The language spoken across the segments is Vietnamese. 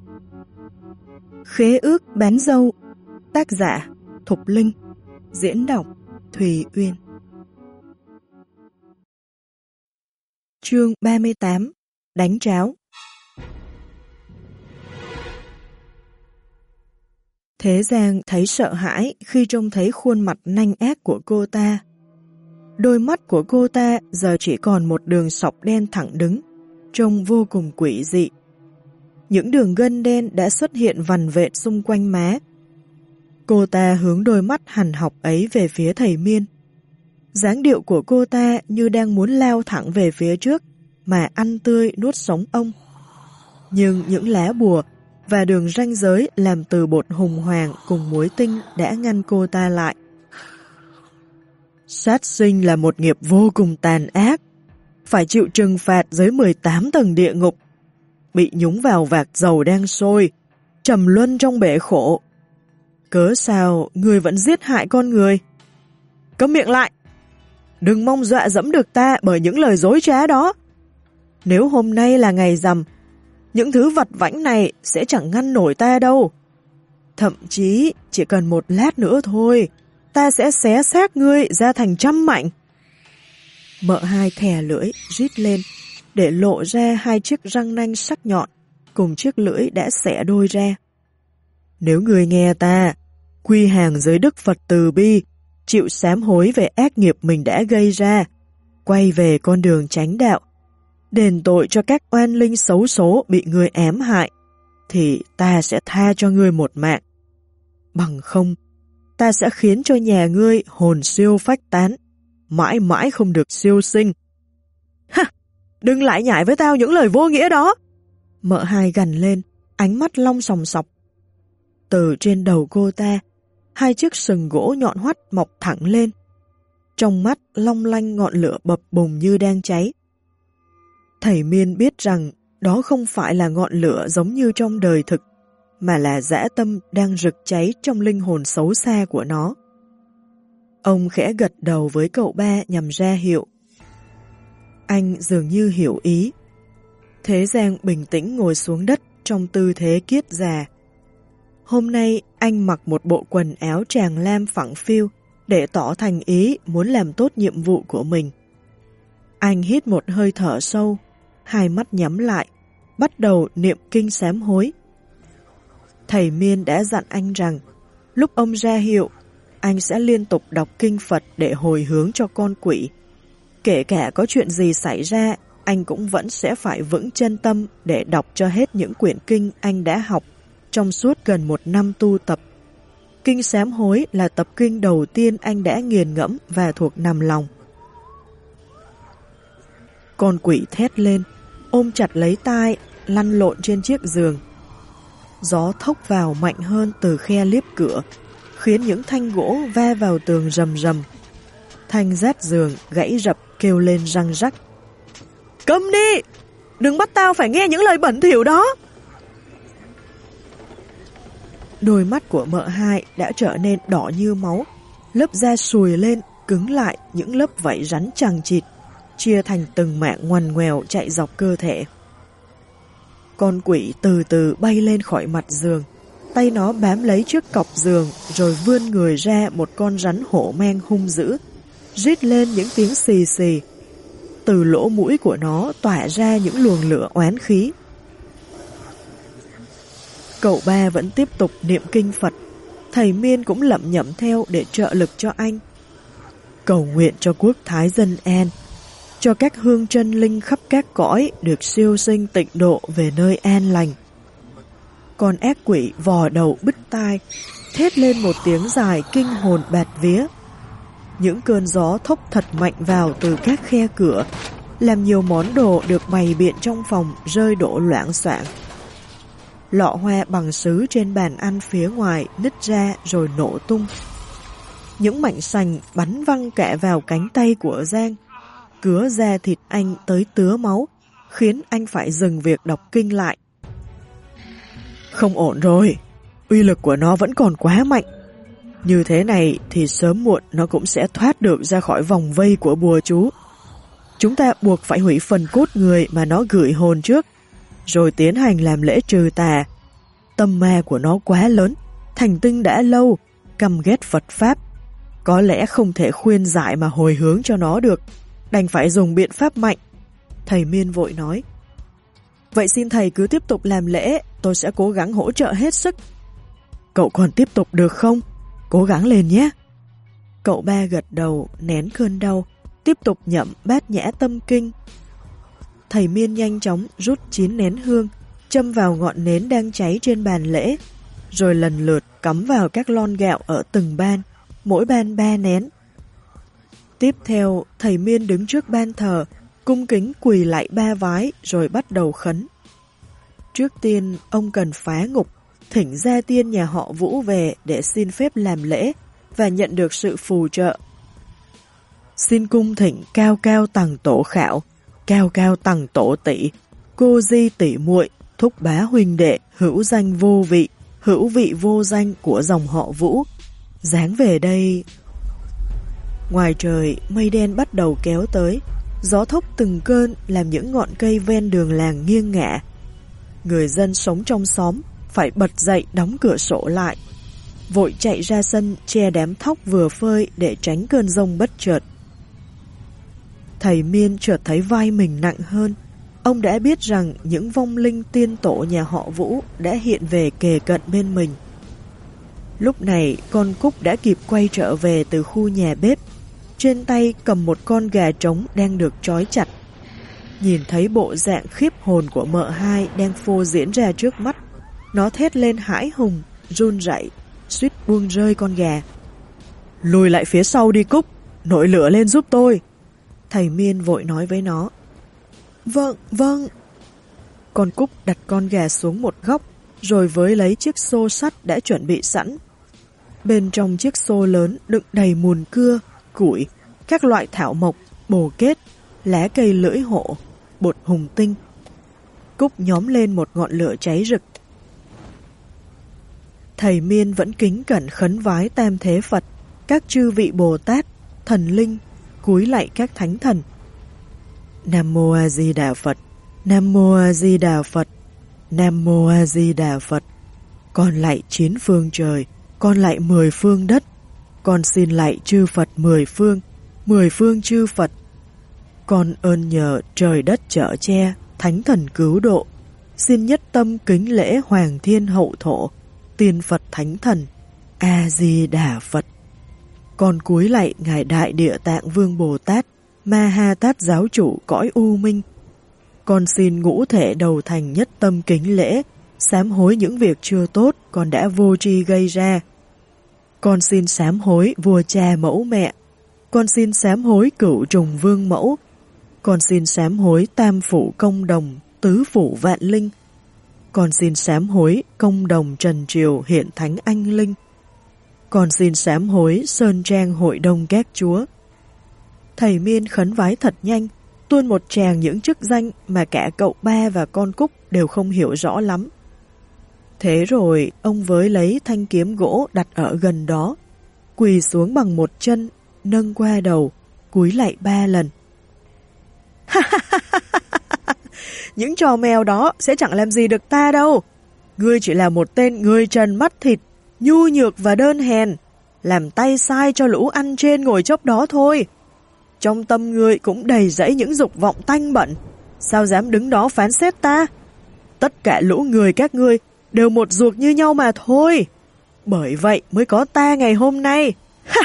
Khế ước bán dâu. Tác giả Thục Linh. Diễn đọc Thùy Uyên. Chương 38. Đánh tráo. Thế Giang thấy sợ hãi khi trông thấy khuôn mặt nanh ác của cô ta. Đôi mắt của cô ta giờ chỉ còn một đường sọc đen thẳng đứng, trông vô cùng quỷ dị. Những đường gân đen đã xuất hiện vằn vện xung quanh má. Cô ta hướng đôi mắt hằn học ấy về phía thầy Miên. Dáng điệu của cô ta như đang muốn lao thẳng về phía trước mà ăn tươi nuốt sống ông. Nhưng những lá bùa và đường ranh giới làm từ bột hùng hoàng cùng muối tinh đã ngăn cô ta lại. Sát sinh là một nghiệp vô cùng tàn ác, phải chịu trừng phạt dưới 18 tầng địa ngục, bị nhúng vào vạc dầu đang sôi, trầm luân trong bể khổ. Cớ sao người vẫn giết hại con người? Câm miệng lại! Đừng mong dọa dẫm được ta bởi những lời dối trá đó. Nếu hôm nay là ngày rằm, những thứ vặt vãnh này sẽ chẳng ngăn nổi ta đâu. Thậm chí chỉ cần một lát nữa thôi, ta sẽ xé xác ngươi ra thành trăm mảnh. Mợ hai thè lưỡi rít lên để lộ ra hai chiếc răng nanh sắc nhọn cùng chiếc lưỡi đã xẻ đôi ra. Nếu ngươi nghe ta, quy hàng dưới Đức Phật từ bi, chịu sám hối về ác nghiệp mình đã gây ra, quay về con đường chánh đạo, đền tội cho các oan linh xấu số bị ngươi ám hại, thì ta sẽ tha cho ngươi một mạng. Bằng không, ta sẽ khiến cho nhà ngươi hồn siêu phách tán, mãi mãi không được siêu sinh. Ha! Đừng lại nhảy với tao những lời vô nghĩa đó! Mợ hai gằn lên, ánh mắt long sòng sọc. Từ trên đầu cô ta, hai chiếc sừng gỗ nhọn hoắt mọc thẳng lên. Trong mắt long lanh ngọn lửa bập bùng như đang cháy. Thầy Miên biết rằng đó không phải là ngọn lửa giống như trong đời thực, mà là dã tâm đang rực cháy trong linh hồn xấu xa của nó. Ông khẽ gật đầu với cậu ba nhằm ra hiệu. Anh dường như hiểu ý. Thế Giang bình tĩnh ngồi xuống đất trong tư thế kiết già. Hôm nay anh mặc một bộ quần áo tràng lam phẳng phiu để tỏ thành ý muốn làm tốt nhiệm vụ của mình. Anh hít một hơi thở sâu, hai mắt nhắm lại, bắt đầu niệm kinh sám hối. Thầy Miên đã dặn anh rằng, lúc ông ra hiệu, anh sẽ liên tục đọc kinh Phật để hồi hướng cho con quỷ. Kể cả có chuyện gì xảy ra, anh cũng vẫn sẽ phải vững chân tâm để đọc cho hết những quyển kinh anh đã học trong suốt gần 1 năm tu tập. Kinh sám hối là tập kinh đầu tiên anh đã nghiền ngẫm và thuộc nằm lòng. Con quỷ thét lên, ôm chặt lấy tai, lăn lộn trên chiếc giường. Gió thốc vào mạnh hơn từ khe liếp cửa, khiến những thanh gỗ va vào tường rầm rầm. Thanh rát giường gãy rập kêu lên răng rắc. Câm đi! Đừng bắt tao phải nghe những lời bẩn thỉu đó! Đôi mắt của mợ hai đã trở nên đỏ như máu, lớp da sùi lên, cứng lại những lớp vảy rắn chằng chịt, chia thành từng mảng ngoằn ngoèo chạy dọc cơ thể. Con quỷ từ từ bay lên khỏi mặt giường, tay nó bám lấy chiếc cọc giường rồi vươn người ra một con rắn hổ mang hung dữ, rít lên những tiếng xì xì. Từ lỗ mũi của nó tỏa ra những luồng lửa oán khí. Cậu ba vẫn tiếp tục niệm kinh Phật, thầy Miên cũng lẩm nhẩm theo để trợ lực cho anh. Cầu nguyện cho quốc thái dân an, cho các hương chân linh khắp các cõi được siêu sinh tịnh độ về nơi an lành. Con ác quỷ vò đầu bứt tai, thét lên một tiếng dài kinh hồn bạt vía. Những cơn gió thốc thật mạnh vào từ các khe cửa, làm nhiều món đồ được bày biện trong phòng rơi đổ loạng xoạng. Lọ hoa bằng sứ trên bàn ăn phía ngoài nứt ra rồi nổ tung. Những mảnh sành bắn văng cả vào cánh tay của Giang, cứa da thịt anh tới tứa máu, khiến anh phải dừng việc đọc kinh lại. Không ổn rồi, uy lực của nó vẫn còn quá mạnh. Như thế này thì sớm muộn nó cũng sẽ thoát được ra khỏi vòng vây của bùa chú. Chúng ta buộc phải hủy phần cốt người mà nó gửi hồn trước, rồi tiến hành làm lễ trừ tà, tâm ma của nó quá lớn, thành tinh đã lâu, căm ghét Phật Pháp. Có lẽ không thể khuyên giải mà hồi hướng cho nó được, đành phải dùng biện pháp mạnh. Thầy Miên vội nói, vậy xin thầy cứ tiếp tục làm lễ, tôi sẽ cố gắng hỗ trợ hết sức. Cậu còn tiếp tục được không? Cố gắng lên nhé. Cậu ba gật đầu, nén cơn đau, tiếp tục nhậm bát nhã tâm kinh. Thầy Miên nhanh chóng rút 9 nén hương, châm vào ngọn nến đang cháy trên bàn lễ, rồi lần lượt cắm vào các lon gạo ở từng ban, mỗi ban 3 nén. Tiếp theo, thầy Miên đứng trước ban thờ, cung kính quỳ lại 3 vái rồi bắt đầu khấn. Trước tiên, ông cần phá ngục, thỉnh gia tiên nhà họ Vũ về để xin phép làm lễ và nhận được sự phù trợ. Xin cung thỉnh cao cao tầng tổ khảo, cao cao tầng tổ tỷ, cô di tỷ muội, thúc bá huynh đệ, hữu danh vô vị, hữu vị vô danh của dòng họ Vũ, giáng về đây. Ngoài trời, mây đen bắt đầu kéo tới, gió thốc từng cơn làm những ngọn cây ven đường làng nghiêng ngả. Người dân sống trong xóm phải bật dậy đóng cửa sổ lại, vội chạy ra sân che đám thóc vừa phơi để tránh cơn giông bất chợt. Thầy Miên chợt thấy vai mình nặng hơn. Ông đã biết rằng những vong linh tiên tổ nhà họ Vũ đã hiện về kề cận bên mình. Lúc này con Cúc đã kịp quay trở về từ khu nhà bếp, trên tay cầm một con gà trống đang được trói chặt. Nhìn thấy bộ dạng khiếp hồn của mợ hai đang phô diễn ra trước mắt, nó thét lên hãi hùng, run rẩy, suýt buông rơi con gà. Lùi lại phía sau đi Cúc, nổi lửa lên giúp tôi. Thầy Miên vội nói với nó. Vâng, vâng. Con Cúc đặt con gà xuống một góc, rồi với lấy chiếc xô sắt đã chuẩn bị sẵn. Bên trong chiếc xô lớn đựng đầy mùn cưa, củi, các loại thảo mộc, bồ kết, lá cây lưỡi hộ, bột hùng tinh. Cúc nhóm lên một ngọn lửa cháy rực. Thầy Miên vẫn kính cẩn khấn vái Tam Thế Phật, các chư vị Bồ Tát, thần linh, cúi lạy các thánh thần. Nam Mô A Di Đà Phật, Nam Mô A Di Đà Phật, Nam Mô A Di Đà Phật. Con lạy 9 phương trời, con lạy 10 phương đất, con xin lạy chư Phật 10 phương chư Phật. Con ơn nhờ trời đất chở che, thánh thần cứu độ, xin nhất tâm kính lễ Hoàng Thiên Hậu Thổ, tiên Phật thánh thần, A Di Đà Phật. Con cúi lạy Ngài Đại Địa Tạng Vương Bồ Tát, Ma Ha Tát giáo chủ cõi U Minh. Con xin ngũ thể đầu thành nhất tâm kính lễ, sám hối những việc chưa tốt con đã vô tri gây ra. Con xin sám hối vua cha mẫu mẹ. Con xin sám hối cửu trùng vương mẫu. Con xin sám hối tam phủ công đồng, tứ phủ vạn linh. Con xin sám hối công đồng trần triều hiện thánh anh linh. Con xin sám hối sơn trang hội đông các chúa. Thầy Miên khấn vái thật nhanh, tuôn một tràng những chức danh mà cả cậu ba và con Cúc đều không hiểu rõ lắm. Thế rồi ông với lấy thanh kiếm gỗ đặt ở gần đó, quỳ xuống bằng một chân, nâng qua đầu, cúi lạy 3 lần. Những trò mèo đó sẽ chẳng làm gì được ta đâu. Ngươi chỉ là một tên người trần mắt thịt, nhu nhược và đơn hèn, làm tay sai cho lũ ăn trên ngồi chốc đó thôi. Trong tâm ngươi cũng đầy rẫy những dục vọng tanh bẩn, sao dám đứng đó phán xét ta? Tất cả lũ người các ngươi đều một ruột như nhau mà thôi. Bởi vậy mới có ta ngày hôm nay.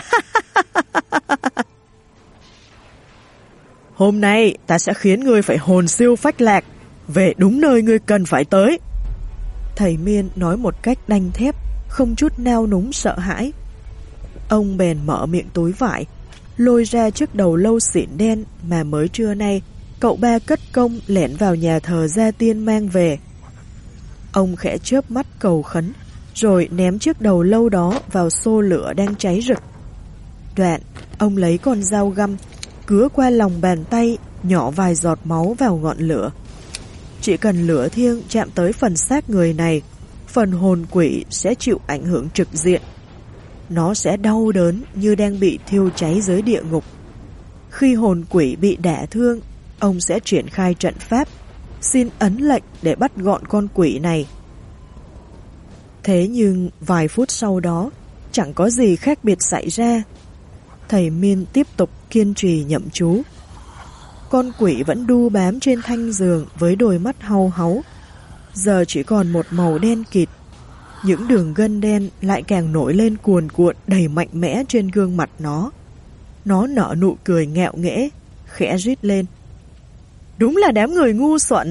Hôm nay ta sẽ khiến ngươi phải hồn siêu phách lạc, về đúng nơi ngươi cần phải tới. Thầy Miên nói một cách đanh thép, không chút nao núng sợ hãi. Ông bèn mở miệng túi vải, lôi ra chiếc đầu lâu xịn đen mà mới trưa nay cậu ba cất công lẻn vào nhà thờ gia tiên mang về. Ông khẽ chớp mắt cầu khấn, rồi ném chiếc đầu lâu đó vào xô lửa đang cháy rực. Đoạn, ông lấy con dao găm, cứa qua lòng bàn tay, nhỏ vài giọt máu vào ngọn lửa. Chỉ cần lửa thiêng chạm tới phần xác người này, phần hồn quỷ sẽ chịu ảnh hưởng trực diện. Nó sẽ đau đớn như đang bị thiêu cháy dưới địa ngục. Khi hồn quỷ bị đả thương, ông sẽ triển khai trận pháp, xin ấn lệnh để bắt gọn con quỷ này. Thế nhưng vài phút sau đó, chẳng có gì khác biệt xảy ra. Thầy Miên tiếp tục kiên trì nhậm chú. Con quỷ vẫn đu bám trên thanh giường với đôi mắt hau háu. Giờ chỉ còn một màu đen kịt. Những đường gân đen lại càng nổi lên cuồn cuộn đầy mạnh mẽ trên gương mặt nó. Nó nở nụ cười ngẹo nghễ, khẽ rít lên. Đúng là đám người ngu xuẩn.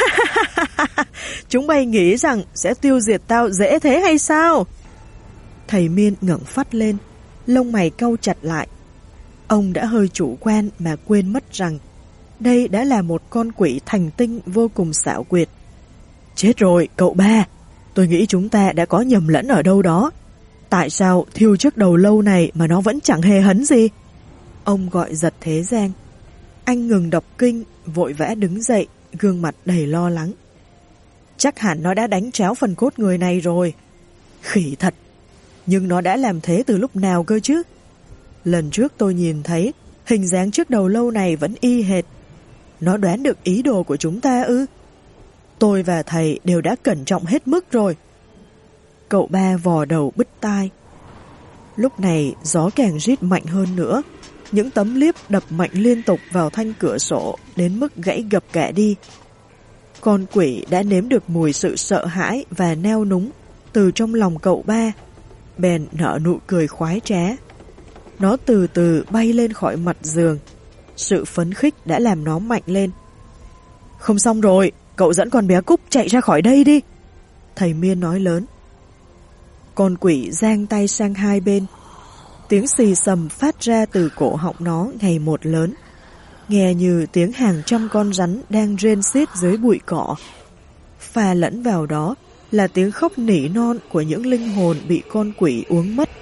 Chúng bay nghĩ rằng sẽ tiêu diệt tao dễ thế hay sao? Thầy Miên ngẩng phát lên, lông mày cau chặt lại. Ông đã hơi chủ quan mà quên mất rằng đây đã là một con quỷ thành tinh vô cùng xảo quyệt. Chết rồi, cậu ba. Tôi nghĩ chúng ta đã có nhầm lẫn ở đâu đó. Tại sao thiêu trước đầu lâu này mà nó vẫn chẳng hề hấn gì? Ông gọi giật Thế Giang. Anh ngừng đọc kinh, vội vã đứng dậy, gương mặt đầy lo lắng. Chắc hẳn nó đã đánh tráo phần cốt người này rồi. Khỉ thật. Nhưng nó đã làm thế từ lúc nào cơ chứ? Lần trước tôi nhìn thấy, hình dáng trước đầu lâu này vẫn y hệt. Nó đoán được ý đồ của chúng ta ư? Tôi và thầy đều đã cẩn trọng hết mức rồi. Cậu ba vò đầu bứt tai. Lúc này gió càng rít mạnh hơn nữa. Những tấm liếp đập mạnh liên tục vào thanh cửa sổ đến mức gãy gập cả đi. Con quỷ đã nếm được mùi sự sợ hãi và nao núng từ trong lòng cậu ba, bèn nở nụ cười khoái trá. Nó từ từ bay lên khỏi mặt giường. Sự phấn khích đã làm nó mạnh lên. Không xong rồi, cậu dẫn con bé Cúc chạy ra khỏi đây đi. Thầy Miên nói lớn. Con quỷ giang tay sang hai bên. Tiếng xì xầm phát ra từ cổ họng nó ngày một lớn, nghe như tiếng hàng trăm con rắn đang rên xiết dưới bụi cỏ. Pha lẫn vào đó là tiếng khóc nỉ non của những linh hồn bị con quỷ uống mất.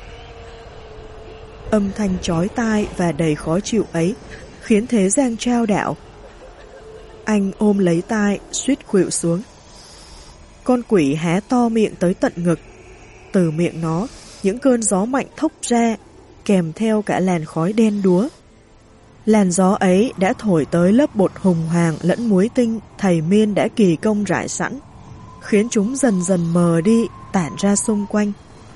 Âm thanh chói tai và đầy khó chịu ấy khiến Thế Giang trao đảo. Anh ôm lấy tai, suýt khuỵu xuống. Con quỷ há to miệng tới tận ngực. Từ miệng nó, những cơn gió mạnh thốc ra, kèm theo cả làn khói đen đúa. Làn gió ấy đã thổi tới lớp bột hùng hoàng lẫn muối tinh thầy Miên đã kỳ công rải sẵn, khiến chúng dần dần mờ đi, tản ra xung quanh.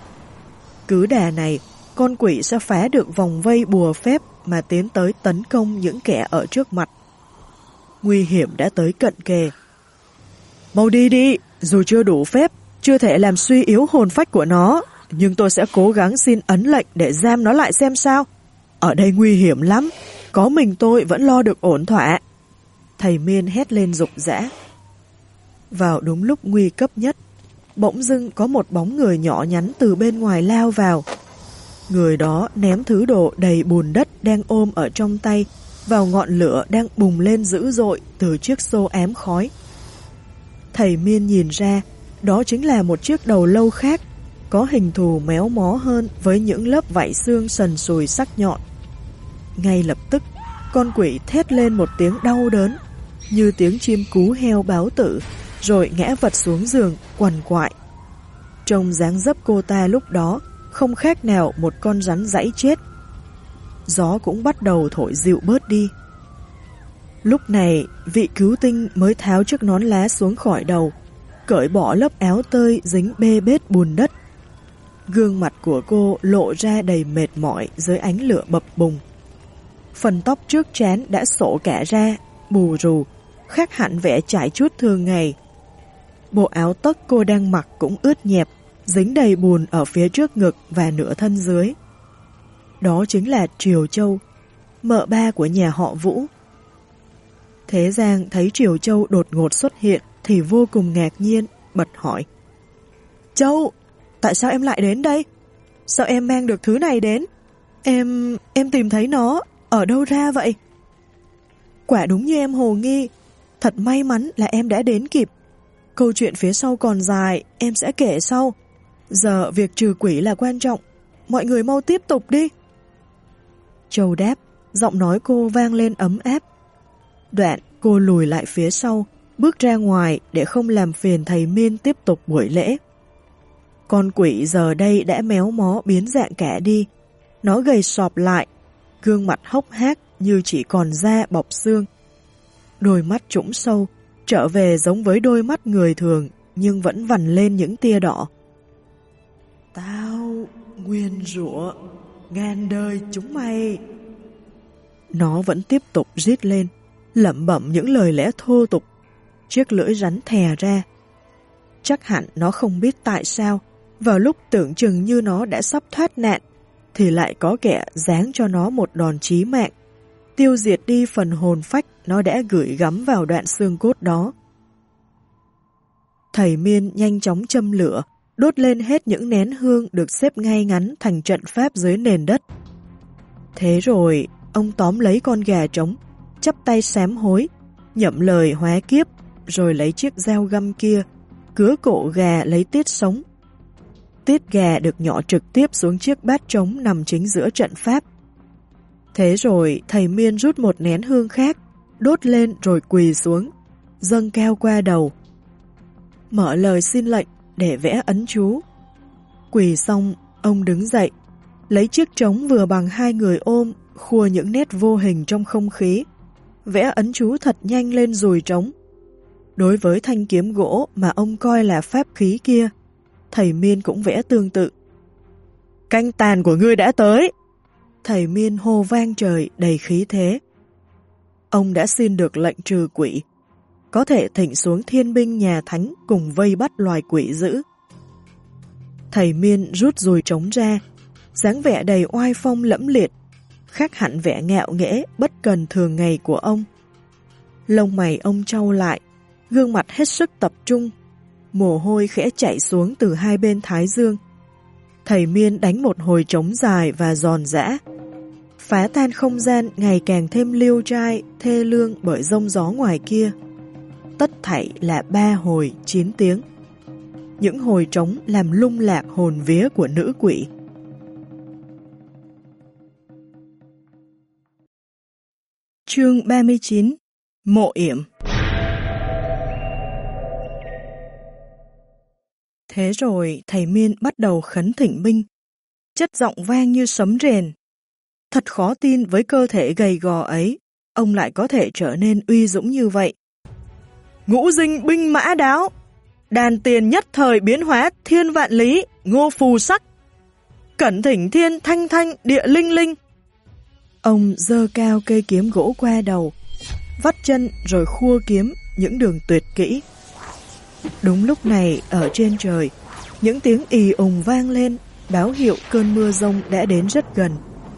Cứ đà này, con quỷ sẽ phá được vòng vây bùa phép mà tiến tới tấn công những kẻ ở trước mặt. Nguy hiểm đã tới cận kề. Mau đi đi, dù chưa đủ phép, chưa thể làm suy yếu hồn phách của nó, nhưng tôi sẽ cố gắng xin ấn lệnh để giam nó lại xem sao. Ở đây nguy hiểm lắm, có mình tôi vẫn lo được ổn thỏa. Thầy Miên hét lên rục rã. Vào đúng lúc nguy cấp nhất, bỗng dưng có một bóng người nhỏ nhắn từ bên ngoài lao vào. Người đó ném thứ đồ đầy bùn đất đang ôm ở trong tay vào ngọn lửa đang bùng lên dữ dội từ chiếc xô ém khói. Thầy Miên nhìn ra, đó chính là một chiếc đầu lâu khác, có hình thù méo mó hơn với những lớp vảy xương sần sùi sắc nhọn. Ngay lập tức, con quỷ thét lên một tiếng đau đớn, như tiếng chim cú heo báo tử, rồi ngã vật xuống giường, quằn quại. Trông dáng dấp cô ta lúc đó không khác nào một con rắn giãy chết. Gió cũng bắt đầu thổi dịu bớt đi. Lúc này, vị cứu tinh mới tháo chiếc nón lá xuống khỏi đầu, cởi bỏ lớp áo tơi dính bê bết bùn đất. Gương mặt của cô lộ ra đầy mệt mỏi dưới ánh lửa bập bùng. Phần tóc trước trán đã xổ cả ra, bù rù, khác hẳn vẻ chải chuốt thường ngày. Bộ áo tất cô đang mặc cũng ướt nhẹp, dính đầy bùn ở phía trước ngực và nửa thân dưới. Đó chính là Triều Châu, mợ ba của nhà họ Vũ. Thế Giang thấy Triều Châu đột ngột xuất hiện thì vô cùng ngạc nhiên, bật hỏi. Châu, tại sao em lại đến đây? Sao em mang được thứ này đến? Em tìm thấy nó, ở đâu ra vậy? Quả đúng như em hồ nghi, thật may mắn là em đã đến kịp. Câu chuyện phía sau còn dài, em sẽ kể sau. Giờ việc trừ quỷ là quan trọng, mọi người mau tiếp tục đi. Châu đáp, giọng nói cô vang lên ấm áp. Đoạn cô lùi lại phía sau, bước ra ngoài để không làm phiền thầy Miên tiếp tục buổi lễ. Con quỷ giờ đây đã méo mó biến dạng cả đi. Nó gầy sọp lại, gương mặt hốc hác như chỉ còn da bọc xương. Đôi mắt trũng sâu, trở về giống với đôi mắt người thường nhưng vẫn vằn lên những tia đỏ. Tao nguyền rủa ngàn đời chúng mày. Nó vẫn tiếp tục rít lên, lẩm bẩm những lời lẽ thô tục. Chiếc lưỡi rắn thè ra. Chắc hẳn nó không biết tại sao, vào lúc tưởng chừng như nó đã sắp thoát nạn, thì lại có kẻ giáng cho nó một đòn chí mạng, tiêu diệt đi phần hồn phách nó đã gửi gắm vào đoạn xương cốt đó. Thầy Miên nhanh chóng châm lửa, đốt lên hết những nén hương được xếp ngay ngắn thành trận pháp dưới nền đất. Thế rồi, ông tóm lấy con gà trống, chắp tay sám hối, nhậm lời hóa kiếp, rồi lấy chiếc dao găm kia, cứa cổ gà lấy tiết sống. Tiết gà được nhỏ trực tiếp xuống chiếc bát trống nằm chính giữa trận pháp. Thế rồi, thầy Miên rút một nén hương khác, đốt lên rồi quỳ xuống, dâng cao qua đầu. Mở lời xin lệnh để vẽ ấn chú. Quỳ xong, ông đứng dậy, lấy chiếc trống vừa bằng hai người ôm, khua những nét vô hình trong không khí, vẽ ấn chú thật nhanh lên dùi trống. Đối với thanh kiếm gỗ mà ông coi là pháp khí kia, thầy Miên cũng vẽ tương tự. Canh tàn của ngươi đã tới! Thầy Miên hô vang trời đầy khí thế. Ông đã xin được lệnh trừ quỷ, có thể thỉnh xuống thiên binh nhà thánh cùng vây bắt loài quỷ dữ. Thầy Miên rút dùi trống ra, dáng vẻ đầy oai phong lẫm liệt, khác hẳn vẻ ngạo nghễ bất cần thường ngày của ông. Lông mày ông trao lại, gương mặt hết sức tập trung, mồ hôi khẽ chảy xuống từ hai bên thái dương. Thầy Miên đánh một hồi trống dài và giòn giã, phá tan không gian ngày càng thêm liêu trai, thê lương bởi giông gió ngoài kia. Tất thảy là 3 hồi 9 tiếng. Những hồi trống làm lung lạc hồn vía của nữ quỷ. Chương 39. Mộ yểm. Thế rồi thầy Miên bắt đầu khấn thỉnh binh, chất giọng vang như sấm rền. Thật khó tin với cơ thể gầy gò ấy, ông lại có thể trở nên uy dũng như vậy. Ngũ dinh binh mã đáo, đàn tiền nhất thời biến hóa thiên vạn lý, ngô phù sắc. Cẩn thỉnh thiên thanh thanh địa linh linh. Ông giơ cao cây kiếm gỗ qua đầu, vắt chân rồi khua kiếm những đường tuyệt kỹ. Đúng lúc này ở trên trời, những tiếng ì ùng vang lên, báo hiệu cơn mưa giông đã đến rất gần.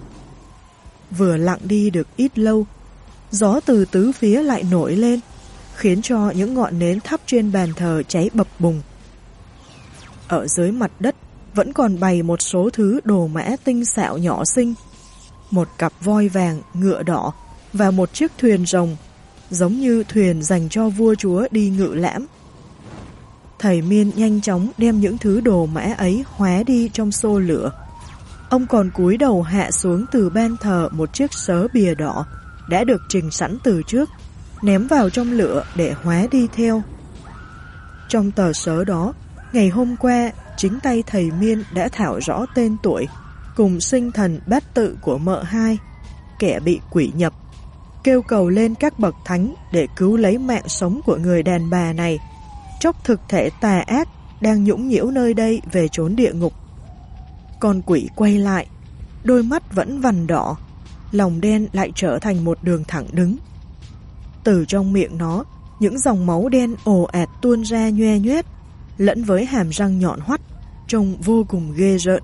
Vừa lặng đi được ít lâu, gió từ tứ phía lại nổi lên, khiến cho những ngọn nến thắp trên bàn thờ cháy bập bùng. Ở dưới mặt đất vẫn còn bày một số thứ đồ mã tinh xảo nhỏ xinh, một cặp voi vàng, ngựa đỏ và một chiếc thuyền rồng, giống như thuyền dành cho vua chúa đi ngự lãm. Thầy Miên nhanh chóng đem những thứ đồ mã ấy hóa đi trong xô lửa. Ông còn cúi đầu hạ xuống từ ban thờ một chiếc sớ bìa đỏ đã được trình sẵn từ trước, ném vào trong lửa để hóa đi theo. Trong tờ sớ đó, ngày hôm qua, chính tay thầy Miên đã thảo rõ tên tuổi cùng sinh thần bát tự của mợ hai, kẻ bị quỷ nhập, kêu cầu lên các bậc thánh để cứu lấy mạng sống của người đàn bà này, chốc thực thể tà ác đang nhũng nhiễu nơi đây về chốn địa ngục. Con quỷ quay lại, đôi mắt vẫn vằn đỏ, lòng đen lại trở thành một đường thẳng đứng. Từ trong miệng nó, những dòng máu đen ồ ạt tuôn ra nhoe nhoét, lẫn với hàm răng nhọn hoắt, trông vô cùng ghê rợn.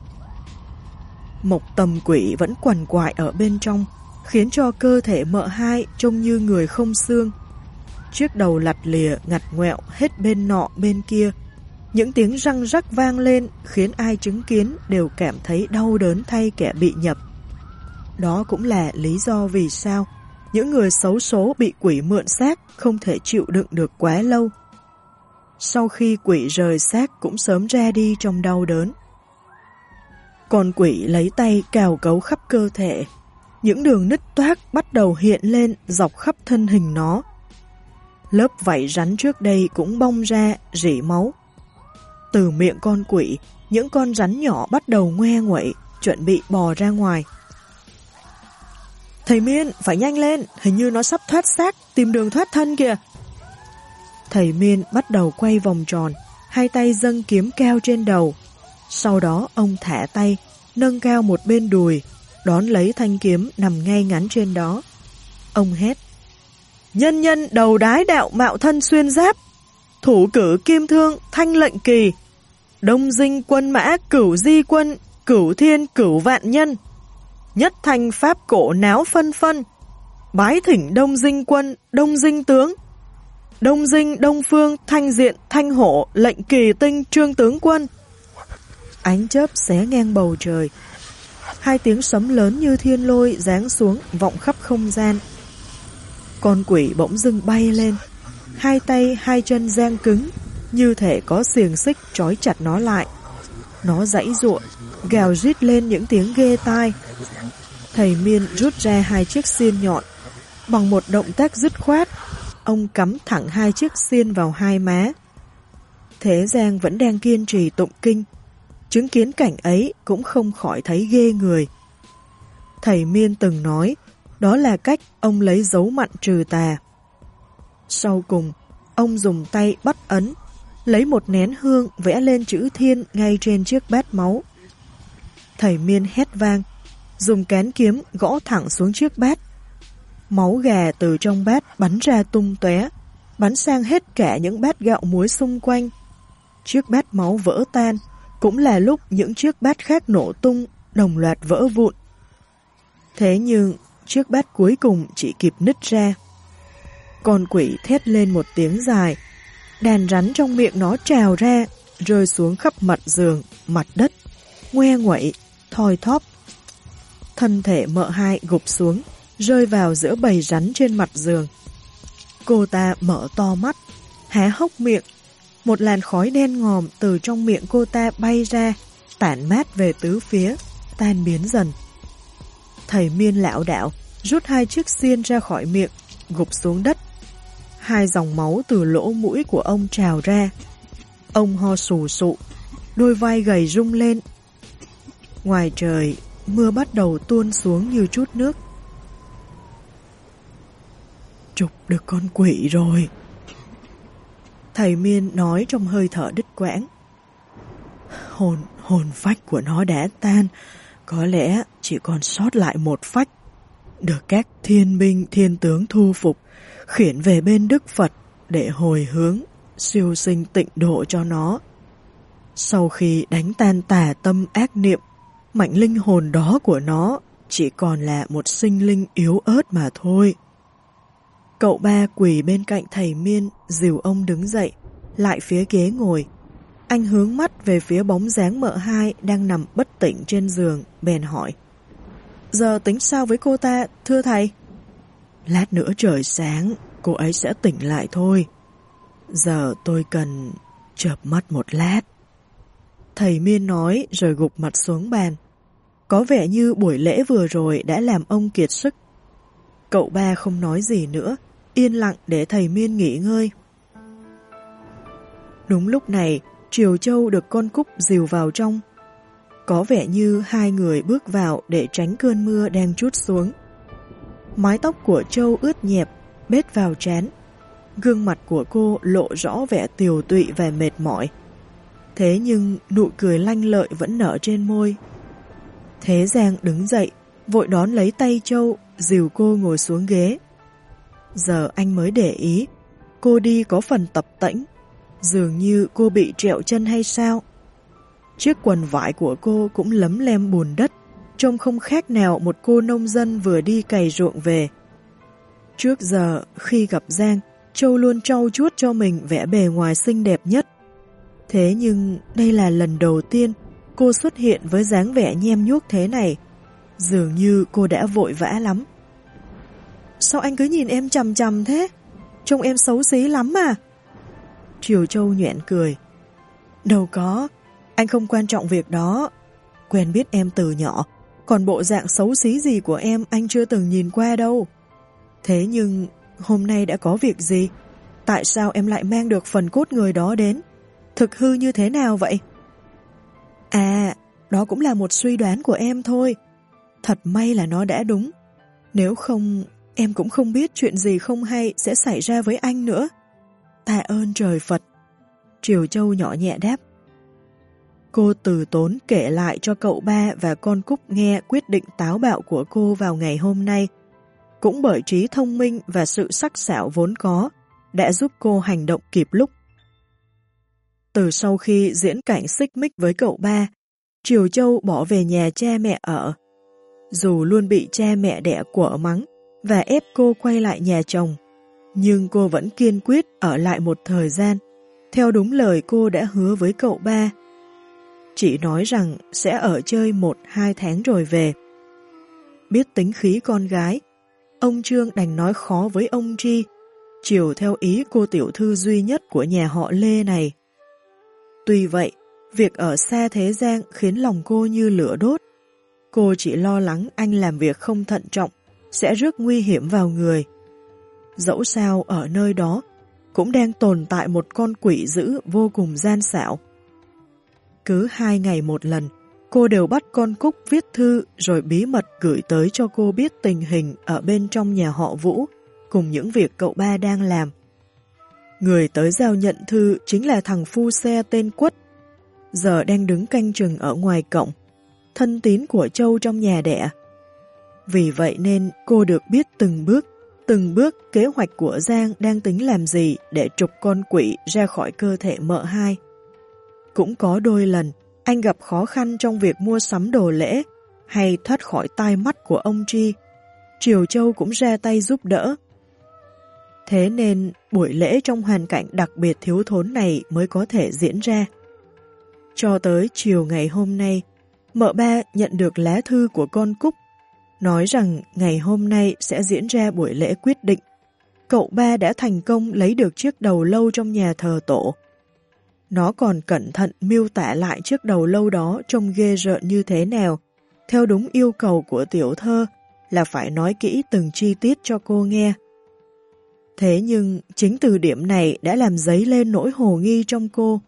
Mộc tầm quỷ vẫn quằn quại ở bên trong, khiến cho cơ thể mợ hai trông như người không xương. Chiếc đầu lặt lìa ngặt ngoẹo hết bên nọ bên kia. Những tiếng răng rắc vang lên khiến ai chứng kiến đều cảm thấy đau đớn thay kẻ bị nhập. Đó cũng là lý do vì sao những người xấu số bị quỷ mượn xác không thể chịu đựng được quá lâu. Sau khi quỷ rời xác cũng sớm ra đi trong đau đớn. Con quỷ lấy tay cào cấu khắp cơ thể. Những đường nứt toác bắt đầu hiện lên dọc khắp thân hình nó. Lớp vảy rắn trước đây cũng bong ra, rỉ máu. Từ miệng con quỷ, những con rắn nhỏ bắt đầu ngoe nguậy, chuẩn bị bò ra ngoài. Thầy Miên, phải nhanh lên, hình như nó sắp thoát xác, tìm đường thoát thân kìa. Thầy Miên bắt đầu quay vòng tròn, hai tay dâng kiếm cao trên đầu. Sau đó ông thả tay, nâng cao một bên đùi, đón lấy thanh kiếm nằm ngay ngắn trên đó. Ông hét: Nhân nhân đầu đái đạo mạo thân xuyên giáp, thủ cử kim thương thanh lệnh kỳ, đông dinh quân mã cửu di quân, cửu thiên cửu vạn nhân, nhất thanh pháp cổ náo phân phân, bái thỉnh đông dinh quân, đông dinh tướng, đông dinh đông phương thanh diện thanh hổ lệnh kỳ tinh trương tướng quân. Ánh chớp xé ngang bầu trời, hai tiếng sấm lớn như thiên lôi giáng xuống vọng khắp không gian. Con quỷ bỗng dưng bay lên, hai tay hai chân giang cứng, như thể có xiềng xích trói chặt nó lại. Nó giãy giụa, gào rít lên những tiếng ghê tai. Thầy Miên rút ra hai chiếc xiên nhọn. Bằng một động tác dứt khoát, ông cắm thẳng hai chiếc xiên vào hai má. Thế Giang vẫn đang kiên trì tụng kinh. Chứng kiến cảnh ấy cũng không khỏi thấy ghê người. Thầy Miên từng nói, đó là cách ông lấy dấu mặn trừ tà. Sau cùng, ông dùng tay bắt ấn, lấy một nén hương vẽ lên chữ Thiên ngay trên chiếc bát máu. Thầy Miên hét vang, dùng cán kiếm gõ thẳng xuống chiếc bát. Máu gà từ trong bát bắn ra tung tóe, bắn sang hết cả những bát gạo muối xung quanh. Chiếc bát máu vỡ tan, cũng là lúc những chiếc bát khác nổ tung, đồng loạt vỡ vụn. Thế nhưng, chiếc bát cuối cùng chỉ kịp nứt ra. Con quỷ thét lên một tiếng dài, đàn rắn trong miệng nó trào ra, rơi xuống khắp mặt giường, mặt đất, ngoe nguậy, thoi thóp. Thân thể mợ hai gục xuống, rơi vào giữa bầy rắn trên mặt giường. Cô ta mở to mắt, há hốc miệng. Một làn khói đen ngòm từ trong miệng cô ta bay ra, tản mát về tứ phía, tan biến dần. Thầy Miên lảo đảo, rút hai chiếc xiên ra khỏi miệng, gục xuống đất. Hai dòng máu từ lỗ mũi của ông trào ra. Ông ho sù sụ, đôi vai gầy rung lên. Ngoài trời, mưa bắt đầu tuôn xuống như chút nước. Trục được con quỷ rồi. Thầy Miên nói trong hơi thở đứt quãng. Hồn phách của nó đã tan, có lẽ chỉ còn sót lại một phách, được các thiên binh thiên tướng thu phục, khiển về bên Đức Phật để hồi hướng, siêu sinh tịnh độ cho nó. Sau khi đánh tan tà tâm ác niệm, mạnh linh hồn đó của nó chỉ còn là một sinh linh yếu ớt mà thôi. Cậu ba quỳ bên cạnh thầy Miên, dìu ông đứng dậy, lại phía ghế ngồi. Anh hướng mắt về phía bóng dáng mợ hai đang nằm bất tỉnh trên giường, bèn hỏi: Giờ tính sao với cô ta, thưa thầy? Lát nữa trời sáng, cô ấy sẽ tỉnh lại thôi. Giờ tôi cần chợp mắt một lát. Thầy Miên nói rồi gục mặt xuống bàn. Có vẻ như buổi lễ vừa rồi đã làm ông kiệt sức. Cậu ba không nói gì nữa, yên lặng để thầy Miên nghỉ ngơi. Đúng lúc này, Triều Châu được con Cúc dìu vào trong. Có vẻ như hai người bước vào để tránh cơn mưa đang trút xuống. Mái tóc của Châu ướt nhẹp, bết vào trán. Gương mặt của cô lộ rõ vẻ tiều tụy và mệt mỏi. Thế nhưng nụ cười lanh lợi vẫn nở trên môi. Thế Giang đứng dậy, vội đón lấy tay Châu, dìu cô ngồi xuống ghế. Giờ anh mới để ý, cô đi có phần tập tễnh, dường như cô bị trẹo chân hay sao. Chiếc quần vải của cô cũng lấm lem bùn đất, trông không khác nào một cô nông dân vừa đi cày ruộng về. Trước giờ, khi gặp Giang, Châu luôn trau chuốt cho mình vẻ bề ngoài xinh đẹp nhất. Thế nhưng đây là lần đầu tiên cô xuất hiện với dáng vẻ nhem nhuốc thế này. Dường như cô đã vội vã lắm. Sao anh cứ nhìn em chằm chằm thế? Trông em xấu xí lắm mà. Triều Châu nhoẻn cười. Đâu có, anh không quan trọng việc đó. Quen biết em từ nhỏ, còn bộ dạng xấu xí gì của em anh chưa từng nhìn qua đâu. Thế nhưng hôm nay đã có việc gì? Tại sao em lại mang được phần cốt người đó đến? Thực hư như thế nào vậy? À, đó cũng là một suy đoán của em thôi. Thật may là nó đã đúng. Nếu không, em cũng không biết chuyện gì không hay sẽ xảy ra với anh nữa. Tạ ơn trời Phật. Triều Châu nhỏ nhẹ đáp. Cô từ tốn kể lại cho cậu ba và con Cúc nghe quyết định táo bạo của cô vào ngày hôm nay. Cũng bởi trí thông minh và sự sắc sảo vốn có, đã giúp cô hành động kịp lúc. Từ sau khi diễn cảnh xích mích với cậu ba, Triều Châu bỏ về nhà cha mẹ ở. Dù luôn bị cha mẹ đẻ quở mắng và ép cô quay lại nhà chồng, nhưng cô vẫn kiên quyết ở lại một thời gian, theo đúng lời cô đã hứa với cậu ba. Chỉ nói rằng sẽ ở chơi 1-2 tháng rồi về. Biết tính khí con gái, ông Trương đành nói khó với ông Tri, chiều theo ý cô tiểu thư duy nhất của nhà họ Lê này. Tuy vậy, việc ở xa thế gian khiến lòng cô như lửa đốt. Cô chỉ lo lắng anh làm việc không thận trọng, sẽ rước nguy hiểm vào người. Dẫu sao ở nơi đó, cũng đang tồn tại một con quỷ dữ vô cùng gian xảo. Cứ 2 ngày một lần, cô đều bắt con Cúc viết thư rồi bí mật gửi tới cho cô biết tình hình ở bên trong nhà họ Vũ, cùng những việc cậu ba đang làm. Người tới giao nhận thư chính là thằng phu xe tên Quất, giờ đang đứng canh chừng ở ngoài cổng, thân tín của Châu trong nhà đẻ. Vì vậy nên cô được biết từng bước kế hoạch của Giang đang tính làm gì để trục con quỷ ra khỏi cơ thể mợ hai. Cũng có đôi lần, anh gặp khó khăn trong việc mua sắm đồ lễ hay thoát khỏi tai mắt của ông Tri. Triều Châu cũng ra tay giúp đỡ. Thế nên buổi lễ trong hoàn cảnh đặc biệt thiếu thốn này mới có thể diễn ra. Cho tới chiều ngày hôm nay, mợ ba nhận được lá thư của con Cúc, nói rằng ngày hôm nay sẽ diễn ra buổi lễ quyết định. Cậu ba đã thành công lấy được chiếc đầu lâu trong nhà thờ tổ. Nó còn cẩn thận miêu tả lại chiếc đầu lâu đó trông ghê rợn như thế nào, theo đúng yêu cầu của tiểu thơ là phải nói kỹ từng chi tiết cho cô nghe. Thế nhưng chính từ điểm này đã làm dấy lên nỗi hồ nghi trong cô.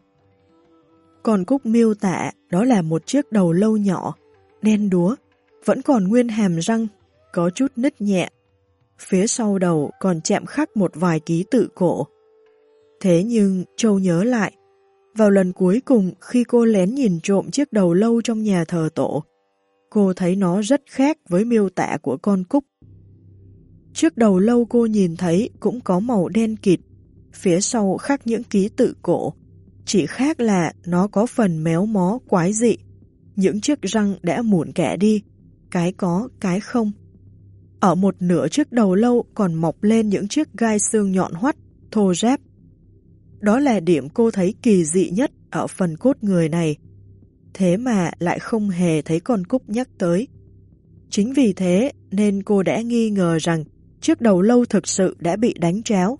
Còn Cúc miêu tả đó là một chiếc đầu lâu nhỏ, đen đúa, vẫn còn nguyên hàm răng, có chút nứt nhẹ. Phía sau đầu còn chạm khắc một vài ký tự cổ. Thế nhưng Châu nhớ lại, vào lần cuối cùng khi cô lén nhìn trộm chiếc đầu lâu trong nhà thờ tổ, cô thấy nó rất khác với miêu tả của con Cúc. Chiếc đầu lâu cô nhìn thấy cũng có màu đen kịt, phía sau khắc những ký tự cổ, chỉ khác là nó có phần méo mó quái dị, những chiếc răng đã mụn kẽ đi, cái có, cái không. Ở một nửa chiếc đầu lâu còn mọc lên những chiếc gai xương nhọn hoắt, thô ráp. Đó là điểm cô thấy kỳ dị nhất ở phần cốt người này. Thế mà lại không hề thấy con Cúc nhắc tới. Chính vì thế nên cô đã nghi ngờ rằng chiếc đầu lâu thực sự đã bị đánh tráo.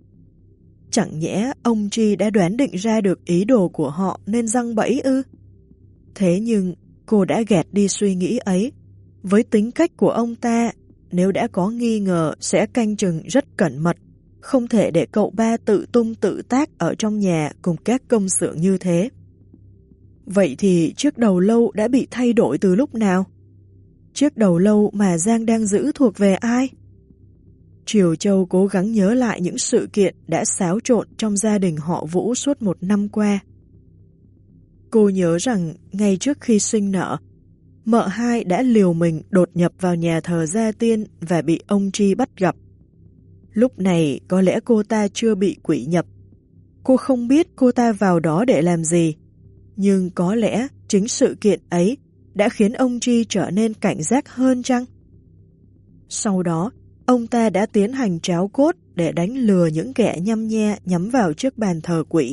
Chẳng nhẽ ông Tri đã đoán định ra được ý đồ của họ nên giăng bẫy ư? Thế nhưng cô đã gạt đi suy nghĩ ấy. Với tính cách của ông ta, nếu đã có nghi ngờ sẽ canh chừng rất cẩn mật, không thể để cậu ba tự tung tự tác ở trong nhà cùng các công xưởng như thế. Vậy thì chiếc đầu lâu đã bị thay đổi từ lúc nào? Chiếc đầu lâu mà Giang đang giữ thuộc về ai? Triều Châu cố gắng nhớ lại những sự kiện đã xáo trộn trong gia đình họ Vũ suốt 1 năm qua. Cô nhớ rằng ngay trước khi sinh nở, mợ hai đã liều mình đột nhập vào nhà thờ gia tiên và bị ông Tri bắt gặp. Lúc này có lẽ cô ta chưa bị quỷ nhập. Cô không biết cô ta vào đó để làm gì, nhưng có lẽ chính sự kiện ấy đã khiến ông Tri trở nên cảnh giác hơn chăng? Sau đó, ông ta đã tiến hành tráo cốt để đánh lừa những kẻ nhăm nhe nhắm vào chiếc bàn thờ quỷ.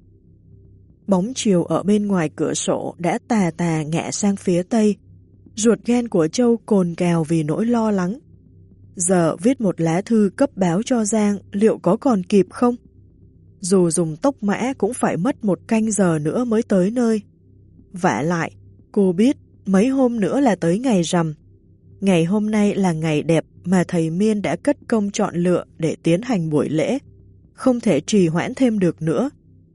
Bóng chiều ở bên ngoài cửa sổ đã tà tà ngả sang phía tây. Ruột gan của Châu cồn cào vì nỗi lo lắng. Giờ viết một lá thư cấp báo cho Giang liệu có còn kịp không? Dù dùng tốc mã cũng phải mất 1 canh giờ nữa mới tới nơi. Vả lại, cô biết mấy hôm nữa là tới ngày rằm. Ngày hôm nay là ngày đẹp mà thầy Miên đã cất công chọn lựa để tiến hành buổi lễ. Không thể trì hoãn thêm được nữa.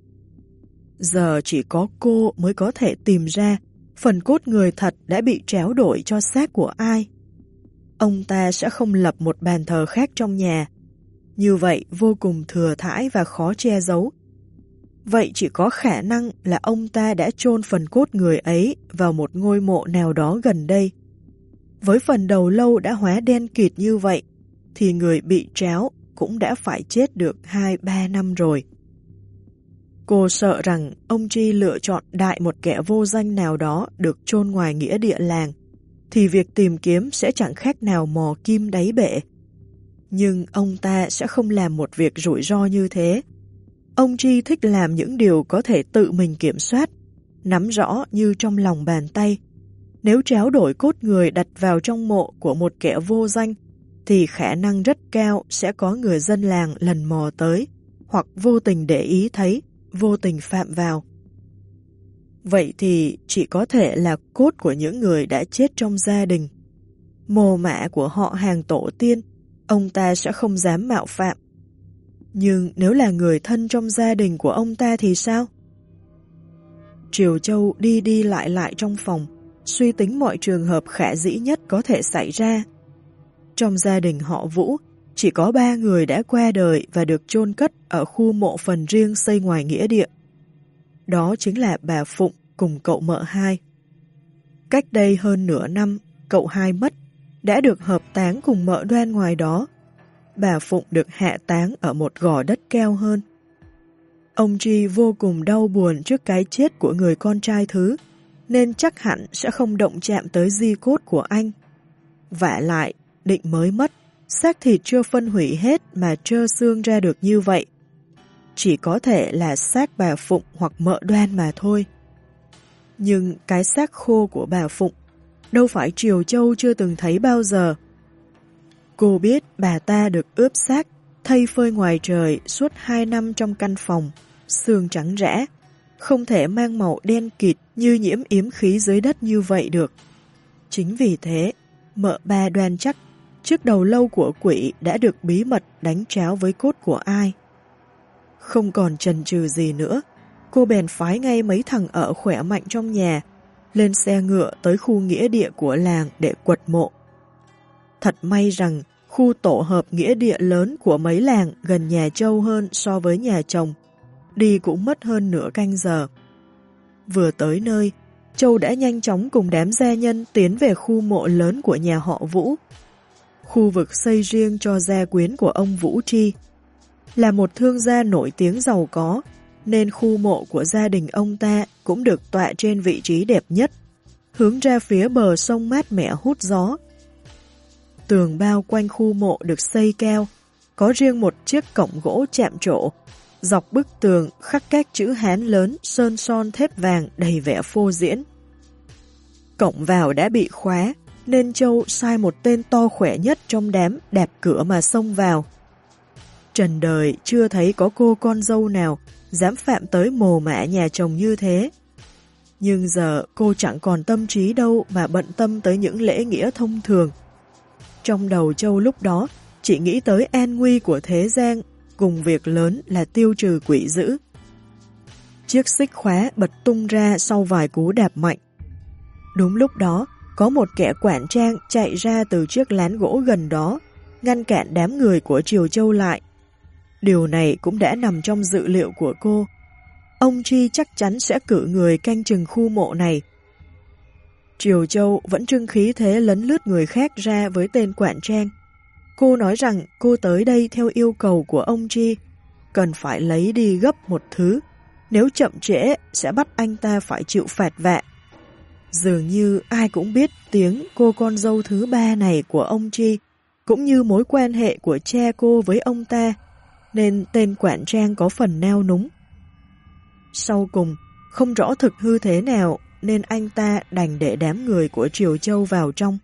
Giờ chỉ có cô mới có thể tìm ra phần cốt người thật đã bị tráo đổi cho xác của ai. Ông ta sẽ không lập một bàn thờ khác trong nhà. Như vậy vô cùng thừa thãi và khó che giấu. Vậy chỉ có khả năng là ông ta đã chôn phần cốt người ấy vào một ngôi mộ nào đó gần đây. Với phần đầu lâu đã hóa đen kịt như vậy, thì người bị tréo cũng đã phải chết được 2-3 năm rồi. Cô sợ rằng ông Chi lựa chọn đại một kẻ vô danh nào đó được chôn ngoài nghĩa địa làng, thì việc tìm kiếm sẽ chẳng khác nào mò kim đáy bể. Nhưng ông ta sẽ không làm một việc rủi ro như thế. Ông Chi thích làm những điều có thể tự mình kiểm soát, nắm rõ như trong lòng bàn tay. Nếu tréo đổi cốt người đặt vào trong mộ của một kẻ vô danh, thì khả năng rất cao sẽ có người dân làng lần mò tới, hoặc vô tình để ý thấy, vô tình phạm vào. Vậy thì chỉ có thể là cốt của những người đã chết trong gia đình. Mồ mả của họ hàng tổ tiên, ông ta sẽ không dám mạo phạm. Nhưng nếu là người thân trong gia đình của ông ta thì sao? Triều Châu đi đi lại trong phòng, suy tính mọi trường hợp khả dĩ nhất có thể xảy ra. Trong gia đình họ Vũ, chỉ có 3 người đã qua đời và được chôn cất ở khu mộ phần riêng xây ngoài nghĩa địa. Đó chính là bà Phụng cùng cậu mợ hai. Cách đây hơn nửa năm, cậu hai mất, đã được hợp táng cùng mợ Đoan ngoài đó. Bà Phụng được hạ táng ở một gò đất cao hơn. Ông Chi vô cùng đau buồn trước cái chết của người con trai thứ, nên chắc hẳn sẽ không động chạm tới di cốt của anh. Vả lại, Định mới mất, xác thịt chưa phân hủy hết mà trơ xương ra được như vậy. Chỉ có thể là xác bà Phụng hoặc mợ Đoan mà thôi. Nhưng cái xác khô của bà Phụng, đâu phải Triều Châu chưa từng thấy bao giờ. Cô biết bà ta được ướp xác, thây phơi ngoài trời suốt 2 năm trong căn phòng, xương trắng rã, không thể mang màu đen kịt như nhiễm yếm khí dưới đất như vậy được. Chính vì thế, mợ ba đoan chắc chiếc đầu lâu của quỷ đã được bí mật đánh tráo với cốt của ai. Không còn chần chừ gì nữa, cô bèn phái ngay mấy thằng ở khỏe mạnh trong nhà, lên xe ngựa tới khu nghĩa địa của làng để quật mộ. Thật may rằng khu tổ hợp nghĩa địa lớn của mấy làng gần nhà Châu hơn so với nhà chồng, đi cũng mất hơn nửa canh giờ. Vừa tới nơi, Châu đã nhanh chóng cùng đám gia nhân tiến về khu mộ lớn của nhà họ Vũ. Khu vực xây riêng cho gia quyến của ông Vũ Tri. Là một thương gia nổi tiếng giàu có, nên khu mộ của gia đình ông ta cũng được tọa trên vị trí đẹp nhất, hướng ra phía bờ sông mát mẻ hút gió. Tường bao quanh khu mộ được xây cao, có riêng một chiếc cổng gỗ chạm trổ, dọc bức tường khắc các chữ Hán lớn sơn son thép vàng đầy vẻ phô diễn. Cổng vào đã bị khóa, nên Châu sai một tên to khỏe nhất trong đám đạp cửa mà xông vào. Trần đời chưa thấy có cô con dâu nào dám phạm tới mồ mả nhà chồng như thế. Nhưng giờ cô chẳng còn tâm trí đâu mà bận tâm tới những lễ nghĩa thông thường. Trong đầu Châu lúc đó chỉ nghĩ tới an nguy của thế gian, cùng việc lớn là tiêu trừ quỷ dữ. Chiếc xích khóa bật tung ra sau vài cú đạp mạnh. Đúng lúc đó, có một kẻ quản trang chạy ra từ chiếc lán gỗ gần đó, ngăn cản đám người của Triều Châu lại. Điều này cũng đã nằm trong dự liệu của cô. Ông Chi chắc chắn sẽ cử người canh chừng khu mộ này. Triều Châu vẫn trưng khí thế lấn lướt người khác ra với tên quản trang. Cô nói rằng cô tới đây theo yêu cầu của ông Chi, cần phải lấy đi gấp một thứ, nếu chậm trễ sẽ bắt anh ta phải chịu phạt vạ. Dường như ai cũng biết tiếng cô con dâu thứ 3 này của ông Chi, cũng như mối quan hệ của cha cô với ông ta, nên tên quản trang có phần nao núng. Sau cùng, không rõ thực hư thế nào, nên anh ta đành để đám người của Triều Châu vào trong.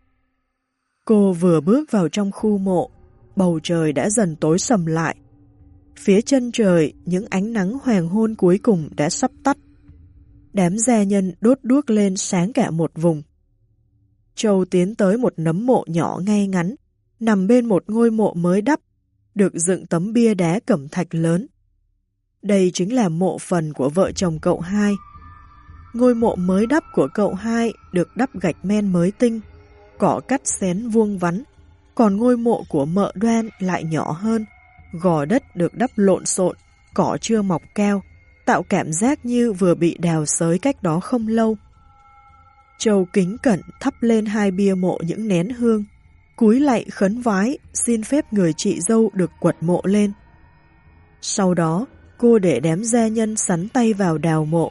Cô vừa bước vào trong khu mộ, bầu trời đã dần tối sầm lại. Phía chân trời, những ánh nắng hoàng hôn cuối cùng đã sắp tắt. Đám gia nhân đốt đuốc lên sáng cả một vùng. Châu tiến tới một nấm mộ nhỏ ngay ngắn, nằm bên một ngôi mộ mới đắp, được dựng tấm bia đá cẩm thạch lớn. Đây chính là mộ phần của vợ chồng cậu hai. Ngôi mộ mới đắp của cậu hai được đắp gạch men mới tinh, cỏ cắt xén vuông vắn, còn ngôi mộ của mợ Đoan lại nhỏ hơn, gò đất được đắp lộn xộn, cỏ chưa mọc cao, tạo cảm giác như vừa bị đào xới cách đó không lâu. Châu kính cẩn thắp lên hai bia mộ những nén hương, cúi lạy khấn vái, xin phép người chị dâu được quật mộ lên. Sau đó, cô để đám gia nhân sắn tay vào đào mộ.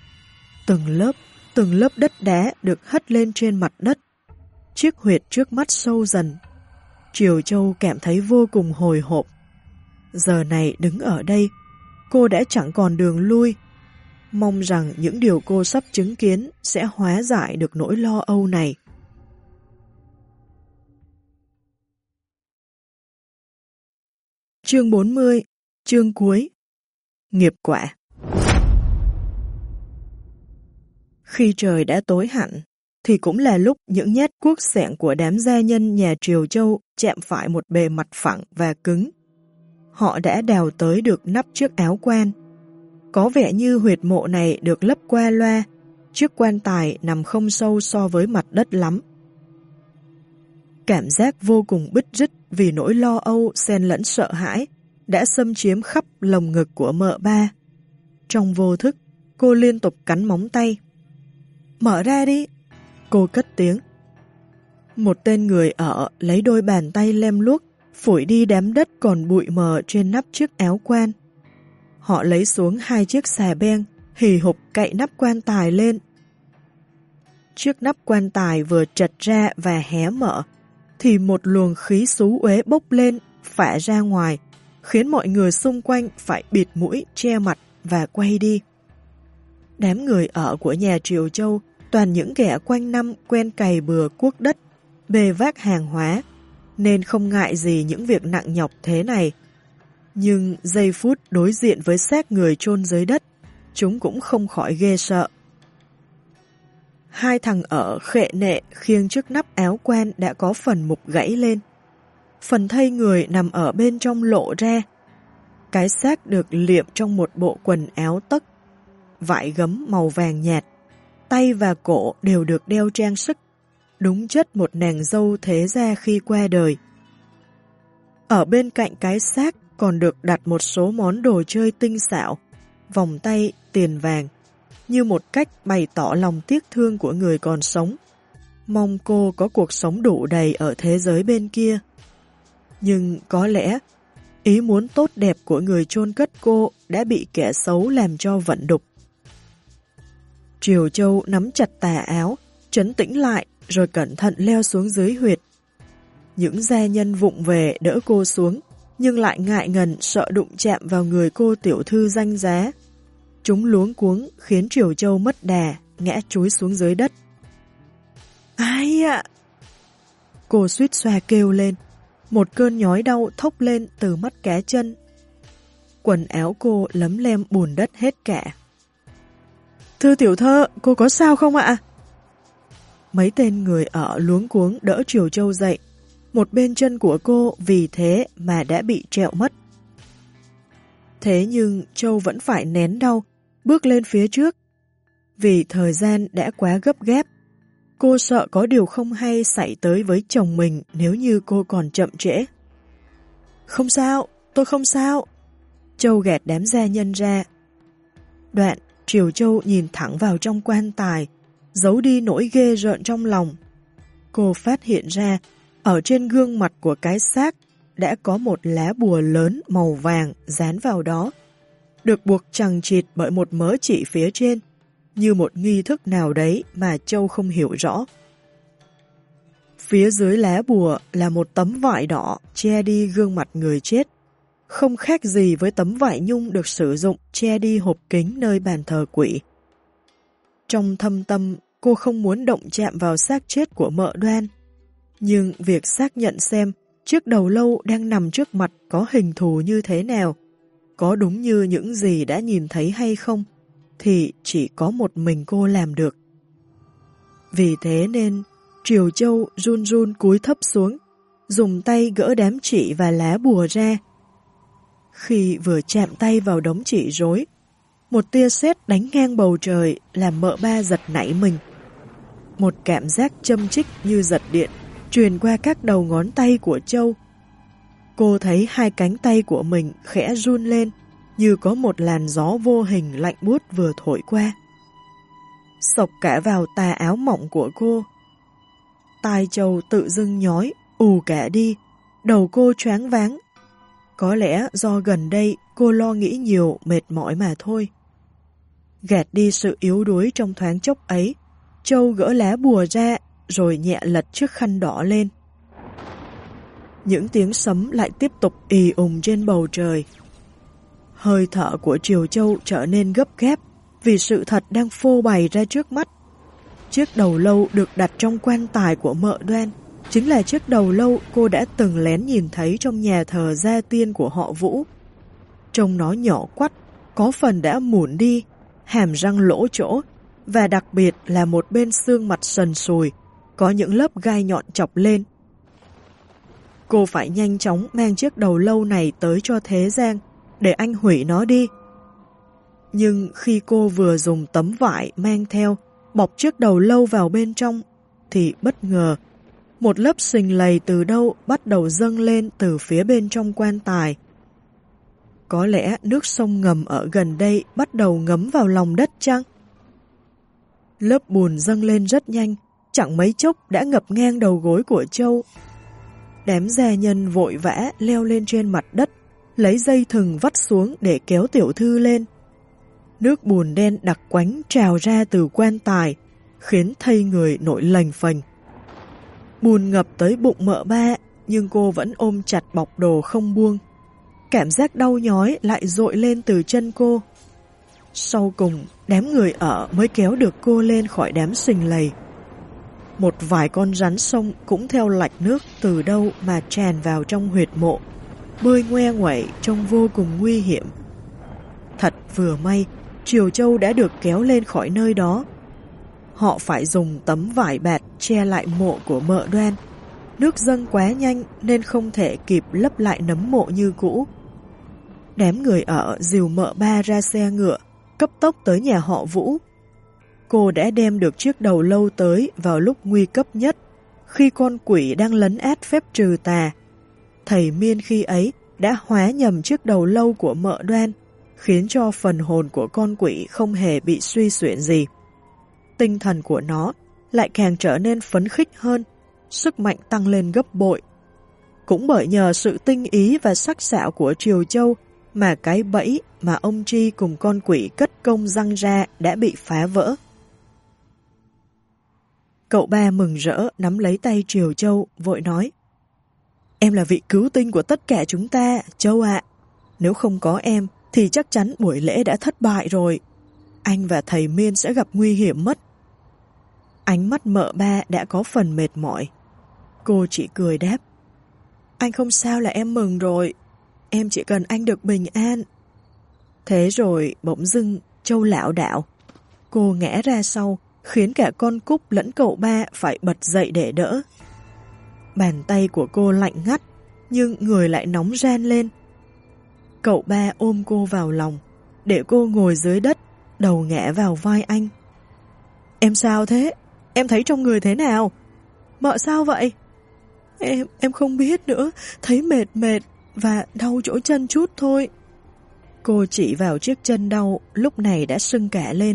Từng lớp đất đá được hất lên trên mặt đất. Chiếc huyệt trước mắt sâu dần. Triều Châu cảm thấy vô cùng hồi hộp. Giờ này đứng ở đây, cô đã chẳng còn đường lui. Mong rằng những điều cô sắp chứng kiến sẽ hóa giải được nỗi lo âu này. Chương 40, chương cuối. Nghiệp quả. Khi trời đã tối hẳn, thì cũng là lúc những nhát cuốc xẻng của đám gia nhân nhà Triều Châu chạm phải một bề mặt phẳng và cứng. Họ đã đào tới được nắp chiếc áo quan. Có vẻ như huyệt mộ này được lấp qua loa, chiếc quan tài nằm không sâu so với mặt đất lắm. Cảm giác vô cùng bứt rứt vì nỗi lo âu xen lẫn sợ hãi đã xâm chiếm khắp lồng ngực của mợ ba. Trong vô thức, cô liên tục cắn móng tay. Mở ra đi! Cô cất tiếng. Một tên người ở lấy đôi bàn tay lem luốc, phủi đi đám đất còn bụi mờ trên nắp chiếc áo quan. Họ lấy xuống hai chiếc xà beng, hì hục cậy nắp quan tài lên. Chiếc nắp quan tài vừa trật ra và hé mở, thì một luồng khí xú uế bốc lên, phả ra ngoài, khiến mọi người xung quanh phải bịt mũi, che mặt và quay đi. Đám người ở của nhà Triều Châu toàn những kẻ quanh năm quen cày bừa cuốc đất, bê vác hàng hóa, nên không ngại gì những việc nặng nhọc thế này. Nhưng giây phút đối diện với xác người chôn dưới đất, chúng cũng không khỏi ghê sợ. Hai thằng ở khệ nệ khiêng chiếc nắp áo quan đã có phần mục gãy lên. Phần thây người nằm ở bên trong lộ ra. Cái xác được liệm trong một bộ quần áo tấc, vải gấm màu vàng nhạt. Tay và cổ đều được đeo trang sức, đúng chất một nàng dâu thế gia khi qua đời. Ở bên cạnh cái xác còn được đặt một số món đồ chơi tinh xảo, vòng tay, tiền vàng, như một cách bày tỏ lòng tiếc thương của người còn sống. Mong cô có cuộc sống đủ đầy ở thế giới bên kia. Nhưng có lẽ, ý muốn tốt đẹp của người chôn cất cô đã bị kẻ xấu làm cho vận đục. Triều Châu nắm chặt tà áo, trấn tĩnh lại rồi cẩn thận leo xuống dưới huyệt. Những gia nhân vụng về đỡ cô xuống, nhưng lại ngại ngần sợ đụng chạm vào người cô tiểu thư danh giá. Chúng luống cuống khiến Triều Châu mất đà, ngã chúi xuống dưới đất. Ai ạ? Cô suýt xoa kêu lên, một cơn nhói đau thốc lên từ mắt cá chân. Quần áo cô lấm lem bùn đất hết cả. Thưa tiểu thơ, cô có sao không ạ? Mấy tên người ở luống cuống đỡ Triều Châu dậy. Một bên chân của cô vì thế mà đã bị trẹo mất. Thế nhưng Châu vẫn phải nén đau, bước lên phía trước. Vì thời gian đã quá gấp gáp, cô sợ có điều không hay xảy tới với chồng mình nếu như cô còn chậm trễ. Không sao, tôi không sao. Châu gạt đám gia nhân ra. Đoạn, Triều Châu nhìn thẳng vào trong quan tài, giấu đi nỗi ghê rợn trong lòng. Cô phát hiện ra, ở trên gương mặt của cái xác đã có một lá bùa lớn màu vàng dán vào đó, được buộc chằng chịt bởi một mớ chỉ phía trên, như một nghi thức nào đấy mà Châu không hiểu rõ. Phía dưới lá bùa là một tấm vải đỏ che đi gương mặt người chết, không khác gì với tấm vải nhung được sử dụng che đi hộp kính nơi bàn thờ quỷ. Trong thâm tâm, cô không muốn động chạm vào xác chết của mợ Đoan, nhưng việc xác nhận xem chiếc đầu lâu đang nằm trước mặt có hình thù như thế nào, có đúng như những gì đã nhìn thấy hay không, thì chỉ có một mình cô làm được. Vì thế nên, Triều Châu run run cúi thấp xuống, dùng tay gỡ đám chỉ và lá bùa ra. Khi vừa chạm tay vào đống chỉ rối, một tia sét đánh ngang bầu trời làm mợ ba giật nảy mình. Một cảm giác châm chích như giật điện truyền qua các đầu ngón tay của Châu. Cô thấy hai cánh tay của mình khẽ run lên, như có một làn gió vô hình lạnh buốt vừa thổi qua. Xộc cả vào tà áo mỏng của cô. Tai Châu tự dưng nhói, ù cả đi, đầu cô choáng váng. Có lẽ do gần đây cô lo nghĩ nhiều, mệt mỏi mà thôi. Gạt đi sự yếu đuối trong thoáng chốc ấy, Châu gỡ lá bùa ra rồi nhẹ lật chiếc khăn đỏ lên. Những tiếng sấm lại tiếp tục ì ùng trên bầu trời. Hơi thở của Triều Châu trở nên gấp gáp vì sự thật đang phô bày ra trước mắt. Chiếc đầu lâu được đặt trong quan tài của Mợ Đoan chính là chiếc đầu lâu cô đã từng lén nhìn thấy trong nhà thờ gia tiên của họ Vũ. Trông nó nhỏ quắt, có phần đã mủn đi, hàm răng lỗ chỗ, và đặc biệt là một bên xương mặt sần sùi, có những lớp gai nhọn chọc lên. Cô phải nhanh chóng mang chiếc đầu lâu này tới cho Thế Giang, để anh hủy nó đi. Nhưng khi cô vừa dùng tấm vải mang theo, bọc chiếc đầu lâu vào bên trong, thì bất ngờ, một lớp sình lầy từ đâu bắt đầu dâng lên từ phía bên trong quan tài. Có lẽ nước sông ngầm ở gần đây bắt đầu ngấm vào lòng đất chăng? Lớp bùn dâng lên rất nhanh, chẳng mấy chốc đã ngập ngang đầu gối của Châu. Đám gia nhân vội vã leo lên trên mặt đất, lấy dây thừng vắt xuống để kéo tiểu thư lên. Nước bùn đen đặc quánh trào ra từ quan tài, khiến thây người nổi lềnh phềnh. Bùn ngập tới bụng Mợ Ba, nhưng cô vẫn ôm chặt bọc đồ không buông. Cảm giác đau nhói lại dội lên từ chân cô. Sau cùng, đám người ở mới kéo được cô lên khỏi đám sình lầy. Một vài con rắn sông cũng theo lạch nước từ đâu mà tràn vào trong huyệt mộ, bơi ngoe nguẩy trông vô cùng nguy hiểm. Thật vừa may, Triều Châu đã được kéo lên khỏi nơi đó. Họ phải dùng tấm vải bạt che lại mộ của Mợ Đoan. Nước dâng quá nhanh nên không thể kịp lấp lại nấm mộ như cũ. Đám người ở dìu Mợ Ba ra xe ngựa, cấp tốc tới nhà họ Vũ. Cô đã đem được chiếc đầu lâu tới vào lúc nguy cấp nhất, khi con quỷ đang lấn át phép trừ tà. Thầy Miên khi ấy đã hóa nhầm chiếc đầu lâu của Mợ Đoan, khiến cho phần hồn của con quỷ không hề bị suy xuyển gì. Tinh thần của nó lại càng trở nên phấn khích hơn, sức mạnh tăng lên gấp bội. Cũng bởi nhờ sự tinh ý và sắc sảo của Triều Châu mà cái bẫy mà ông Tri cùng con quỷ cất công răng ra đã bị phá vỡ. Cậu Ba mừng rỡ nắm lấy tay Triều Châu, vội nói: "Em là vị cứu tinh của tất cả chúng ta, Châu ạ. Nếu không có em thì chắc chắn buổi lễ đã thất bại rồi. Anh và thầy Miên sẽ gặp nguy hiểm mất." Ánh mắt Mợ Ba đã có phần mệt mỏi. Cô chỉ cười đáp: "Anh không sao là em mừng rồi. Em chỉ cần anh được bình an." Thế rồi bỗng dưng Châu lảo đảo. Cô ngã ra sau, khiến cả con Cúc lẫn cậu Ba phải bật dậy để đỡ. Bàn tay của cô lạnh ngắt, nhưng người lại nóng ran lên. Cậu Ba ôm cô vào lòng, để cô ngồi dưới đất, đầu ngã vào vai anh. "Em sao thế? Em thấy trong người thế nào? Mợ sao vậy?" Em không biết nữa, thấy mệt mệt và đau chỗ chân chút thôi." Cô chỉ vào chiếc chân đau, lúc này đã sưng cả lên.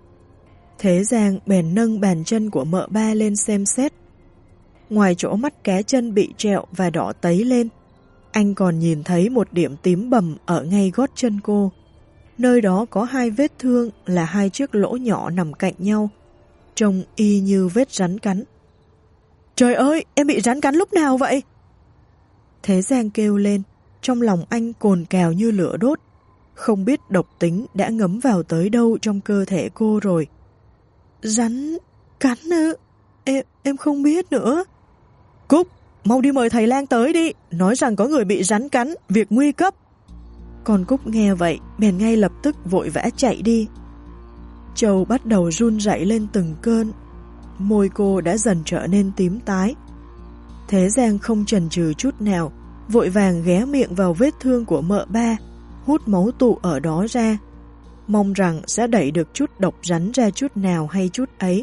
Thế Giang bèn nâng bàn chân của Mợ Ba lên xem xét. Ngoài chỗ mắt cá chân bị trẹo và đỏ tấy lên, anh còn nhìn thấy một điểm tím bầm ở ngay gót chân cô. Nơi đó có 2 vết thương là 2 chiếc lỗ nhỏ nằm cạnh nhau, trông y như vết rắn cắn. "Trời ơi, em bị rắn cắn lúc nào vậy?" Thế Giang kêu lên, trong lòng anh cồn cào như lửa đốt, không biết độc tính đã ngấm vào tới đâu trong cơ thể cô rồi. "Rắn cắn ư? Em không biết nữa." "Cúc, mau đi mời thầy lang tới đi, nói rằng có người bị rắn cắn, việc nguy cấp." Còn Cúc nghe vậy, bèn ngay lập tức vội vã chạy đi. Châu bắt đầu run rẩy lên từng cơn, môi cô đã dần trở nên tím tái. Thế Giang không chần chừ chút nào, vội vàng ghé miệng vào vết thương của Mợ Ba, hút máu tụ ở đó ra, mong rằng sẽ đẩy được chút độc rắn ra chút nào hay chút ấy.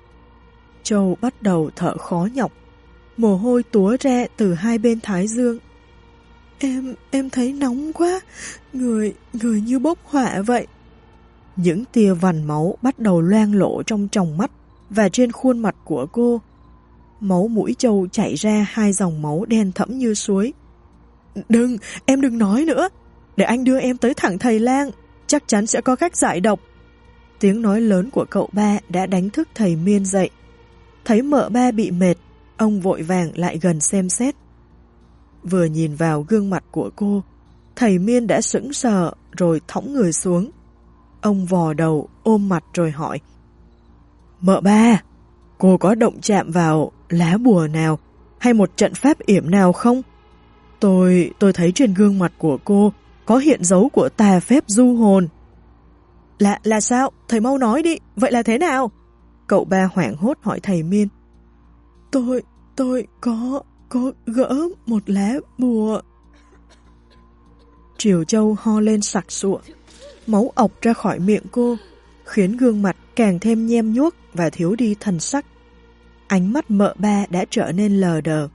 Châu bắt đầu thở khó nhọc, mồ hôi túa ra từ 2 bên thái dương. Em thấy nóng quá, người như bốc hỏa vậy. Những tia vằn máu bắt đầu loang lổ trong tròng mắt và trên khuôn mặt của cô. Máu mũi Châu chảy ra 2 dòng máu đen thẫm như suối. Em đừng nói nữa, để anh đưa em tới thẳng thầy lang, chắc chắn sẽ có cách giải độc. Tiếng nói lớn của cậu ba đã đánh thức thầy Miên dậy. Thấy mợ ba bị mệt, ông vội vàng lại gần xem xét. Vừa nhìn vào gương mặt của cô, thầy Miên đã sững sờ rồi thõng người xuống. Ông vò đầu ôm mặt rồi hỏi: Mợ ba, cô có động chạm vào lá bùa nào hay một trận pháp yểm nào không? Tôi thấy trên gương mặt của cô có hiện dấu của tà phép du hồn. Là sao? Thầy mau nói đi, vậy là thế nào? Cậu ba hoảng hốt hỏi thầy Miên. Tôi có gỡ một lá bùa. Triều Châu ho lên sặc sụa, máu ọc ra khỏi miệng cô, khiến gương mặt càng thêm nhem nhuốc và thiếu đi thần sắc. Ánh mắt mợ ba đã trở nên lờ đờ.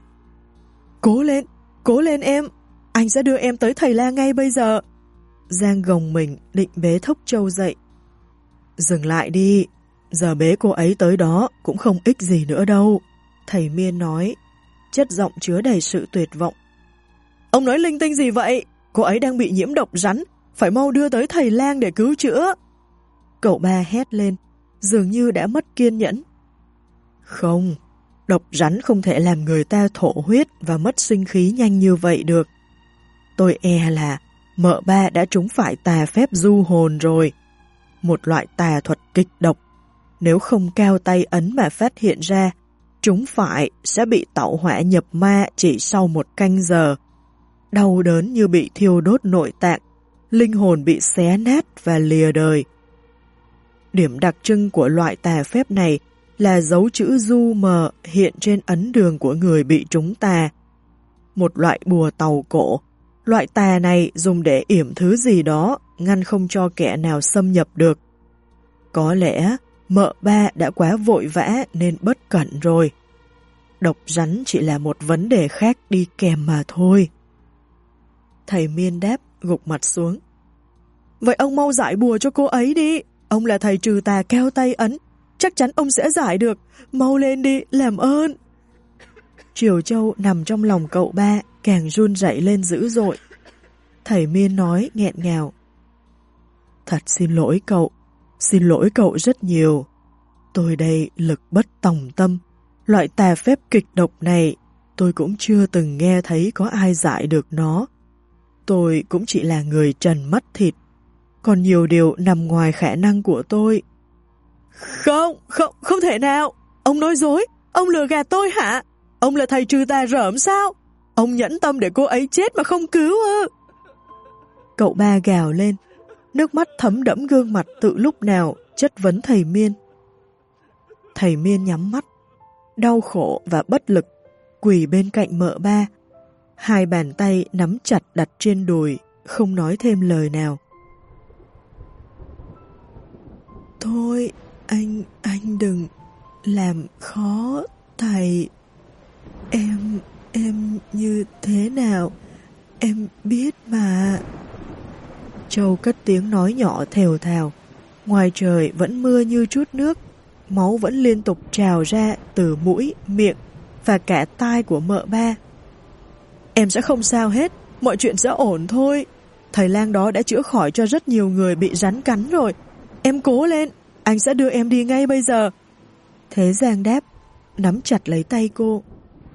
Cố lên em, anh sẽ đưa em tới thầy la ngay bây giờ. Giang gồng mình định bế Thốc Châu dậy. Dừng lại đi, giờ bế cô ấy tới đó cũng không ích gì nữa đâu, thầy Miên nói, chất giọng chứa đầy sự tuyệt vọng. Ông nói linh tinh gì vậy? Cô ấy đang bị nhiễm độc rắn, phải mau đưa tới thầy lang để cứu chữa. Cậu ba hét lên, dường như đã mất kiên nhẫn. Không, độc rắn không thể làm người ta thổ huyết và mất sinh khí nhanh như vậy được. Tôi e là mợ ba đã trúng phải tà phép du hồn rồi, một loại tà thuật kịch độc. Nếu không cao tay ấn mà phát hiện ra, trúng phải sẽ bị tẩu hỏa nhập ma chỉ sau 1 canh giờ. Đau đớn như bị thiêu đốt nội tạng, linh hồn bị xé nát và lìa đời. Điểm đặc trưng của loại tà phép này là dấu chữ du mờ hiện trên ấn đường của người bị trúng tà. Một loại bùa tàu cổ, loại tà này dùng để yểm thứ gì đó, ngăn không cho kẻ nào xâm nhập được. Có lẽ mợ ba đã quá vội vã nên bất cẩn rồi. Độc rắn chỉ là một vấn đề khác đi kèm mà thôi. Thầy Miên đáp, gục mặt xuống. Vậy ông mau giải bùa cho cô ấy đi. Ông là thầy trừ tà cao tay ấn, chắc chắn ông sẽ giải được. Mau lên đi, làm ơn. Triều Châu nằm trong lòng cậu ba, càng run rẩy lên dữ dội. Thầy Miên nói nghẹn ngào. Thật xin lỗi cậu rất nhiều. Tôi đây lực bất tòng tâm. Loại tà phép kịch độc này, tôi cũng chưa từng nghe thấy có ai giải được nó. Tôi cũng chỉ là người trần mắt thịt, còn nhiều điều nằm ngoài khả năng của tôi. Không thể nào. Ông nói dối, ông lừa gạt tôi hả? Ông là thầy trừ tà rởm sao? Ông nhẫn tâm để cô ấy chết mà không cứu ư? Cậu ba gào lên, nước mắt thấm đẫm gương mặt tự lúc nào chất vấn thầy Miên. Thầy Miên nhắm mắt, đau khổ và bất lực, quỳ bên cạnh mợ ba. 2 bàn tay nắm chặt đặt trên đùi, không nói thêm lời nào. Thôi, anh đừng làm khó thầy. Em như thế nào, em biết mà. Châu cất tiếng nói nhỏ thều thào. Ngoài trời vẫn mưa như trút nước, máu vẫn liên tục trào ra từ mũi, miệng và cả tai của mợ ba. Em sẽ không sao hết, mọi chuyện sẽ ổn thôi. Thầy lang đó đã chữa khỏi cho rất nhiều người bị rắn cắn rồi. Em cố lên, anh sẽ đưa em đi ngay bây giờ. Thế Giang đáp, nắm chặt lấy tay cô.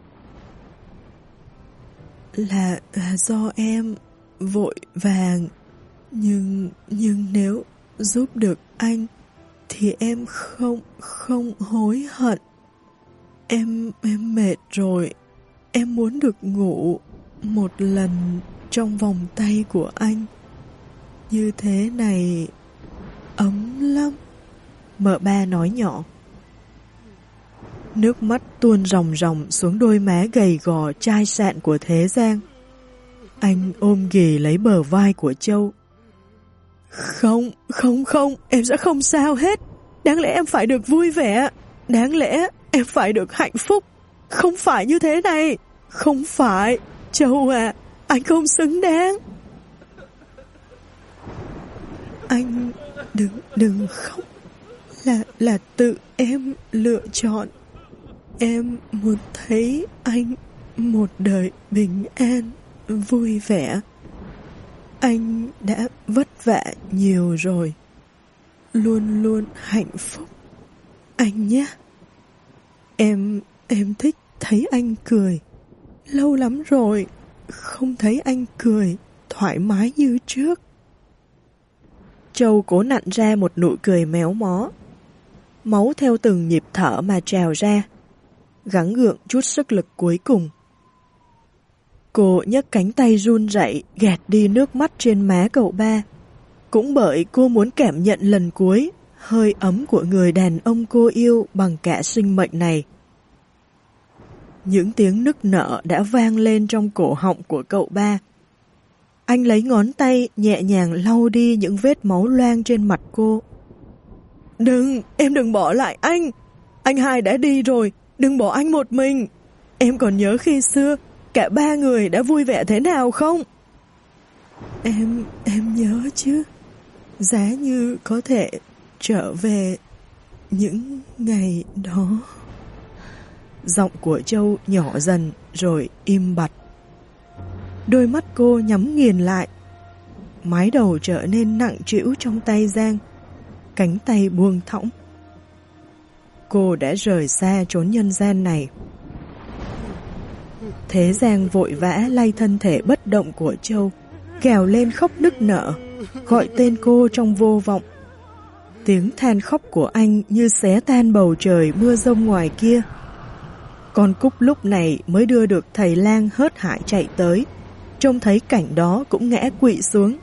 Là do em vội vàng, nhưng nếu giúp được anh thì em không hối hận. Em mệt rồi, em muốn được ngủ một lần trong vòng tay của anh. Như thế này ấm lắm, mợ ba nói nhỏ. Nước mắt tuôn ròng ròng xuống đôi má gầy gò chai sạn của Thế Giang. Anh ôm ghì lấy bờ vai của Châu. Không, em sẽ không sao hết. Đáng lẽ em phải được vui vẻ. Đáng lẽ em phải được hạnh phúc. Không phải như thế này. Không phải, Châu à, Anh không xứng đáng. Anh đừng khóc. Là tự em lựa chọn. Em muốn thấy anh một đời bình an, vui vẻ. Anh đã vất vả nhiều rồi. Luôn luôn hạnh phúc. Anh nhé. Em thích thấy anh cười. Lâu lắm rồi không thấy anh cười thoải mái như trước. Châu cố nặn ra một nụ cười méo mó. Máu theo từng nhịp thở mà trào ra, gắng gượng chút sức lực cuối cùng. Cô nhấc cánh tay run rẩy gạt đi nước mắt trên má cậu ba. Cũng bởi cô muốn cảm nhận lần cuối hơi ấm của người đàn ông cô yêu bằng cả sinh mệnh này. Những tiếng nức nở đã vang lên trong cổ họng của cậu ba. Anh lấy ngón tay nhẹ nhàng lau đi những vết máu loang trên mặt cô. Em đừng bỏ lại anh. Anh hai đã đi rồi, đừng bỏ anh một mình. Em còn nhớ khi xưa, cả ba người đã vui vẻ thế nào không? Em nhớ chứ. Giá như có thể trở về những ngày đó. Giọng của Châu nhỏ dần rồi im bặt. Đôi mắt cô nhắm nghiền lại. Mái đầu trở nên nặng trĩu trong tay Giang. Cánh tay buông thõng. Cô đã rời xa chốn nhân gian này. Thế Giang vội vã lay thân thể bất động của Châu, gào lên khóc nức nở, gọi tên cô trong vô vọng. Tiếng than khóc của anh như xé tan bầu trời mưa rông ngoài kia. Con Cúc lúc này mới đưa được thầy lang hớt hải chạy tới, trông thấy cảnh đó cũng ngã quỵ xuống.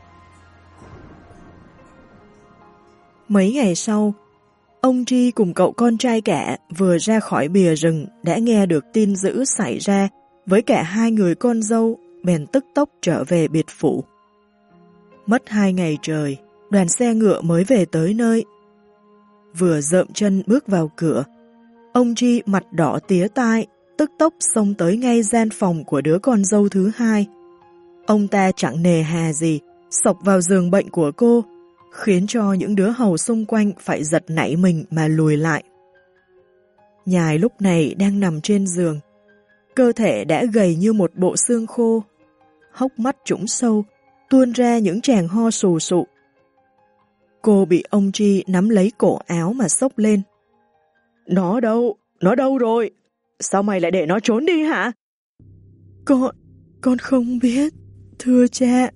Mấy ngày sau, ông Tri cùng cậu con trai cả vừa ra khỏi bìa rừng đã nghe được tin dữ xảy ra với cả hai người con dâu, bèn tức tốc trở về biệt phủ. Mất 2 ngày trời, đoàn xe ngựa mới về tới nơi. Vừa dợm chân bước vào cửa, ông Tri mặt đỏ tía tai, tức tốc xông tới ngay gian phòng của đứa con dâu thứ hai. Ông ta chẳng nề hà gì, xộc vào giường bệnh của cô, khiến cho những đứa hầu xung quanh phải giật nảy mình mà lùi lại. Nhài lúc này đang nằm trên giường, cơ thể đã gầy như một bộ xương khô, hốc mắt trũng sâu, tuôn ra những tràng ho sù sụ. Cô bị ông Tri nắm lấy cổ áo mà xốc lên. Nó đâu rồi? Sao mày lại để nó trốn đi hả? Con không biết, thưa cha.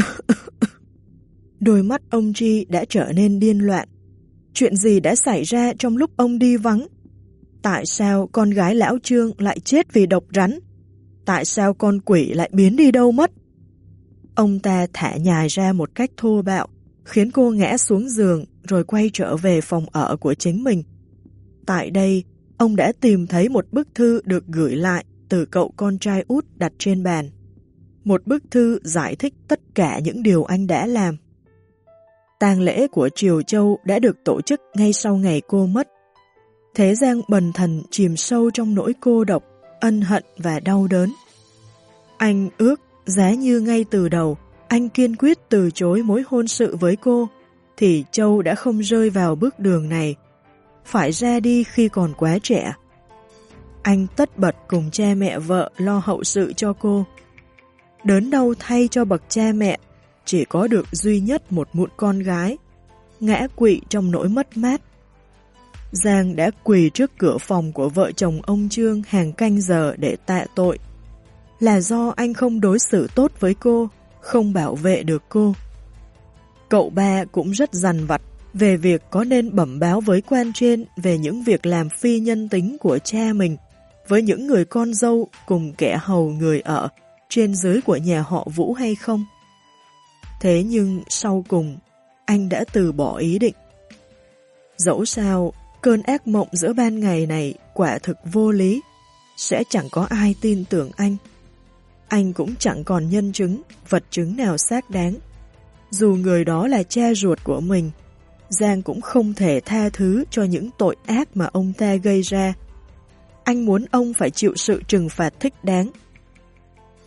Đôi mắt ông Tri đã trở nên điên loạn. Chuyện gì đã xảy ra trong lúc ông đi vắng? Tại sao con gái lão Trương lại chết vì độc rắn? Tại sao con quỷ lại biến đi đâu mất? Ông ta thả nhài ra một cách thô bạo, khiến cô ngã xuống giường rồi quay trở về phòng ở của chính mình. Tại đây, ông đã tìm thấy một bức thư được gửi lại từ cậu con trai út đặt trên bàn. Một bức thư giải thích tất cả những điều anh đã làm. Tang lễ của Triều Châu đã được tổ chức ngay sau ngày cô mất. Thế Giang bần thần chìm sâu trong nỗi cô độc, ân hận và đau đớn. Anh ước giá như ngay từ đầu anh kiên quyết từ chối mối hôn sự với cô, thì Châu đã không rơi vào bước đường này, phải ra đi khi còn quá trẻ. Anh tất bật cùng cha mẹ vợ lo hậu sự cho cô. Đớn đau thay cho bậc cha mẹ, chỉ có được duy nhất một mụn con gái, ngã quỵ trong nỗi mất mát. Giang đã quỳ trước cửa phòng của vợ chồng ông Trương hàng canh giờ để tạ tội. Là do anh không đối xử tốt với cô, không bảo vệ được cô. Cậu ba cũng rất dằn vặt về việc có nên bẩm báo với quan trên về những việc làm phi nhân tính của cha mình với những người con dâu cùng kẻ hầu người ở trên dưới của nhà họ Vũ hay không. Thế nhưng sau cùng, anh đã từ bỏ ý định. Dẫu sao, cơn ác mộng giữa ban ngày này quả thực vô lý, sẽ chẳng có ai tin tưởng anh. Anh cũng chẳng còn nhân chứng, vật chứng nào xác đáng. Dù người đó là cha ruột của mình, Giang cũng không thể tha thứ cho những tội ác mà ông ta gây ra. Anh muốn ông phải chịu sự trừng phạt thích đáng.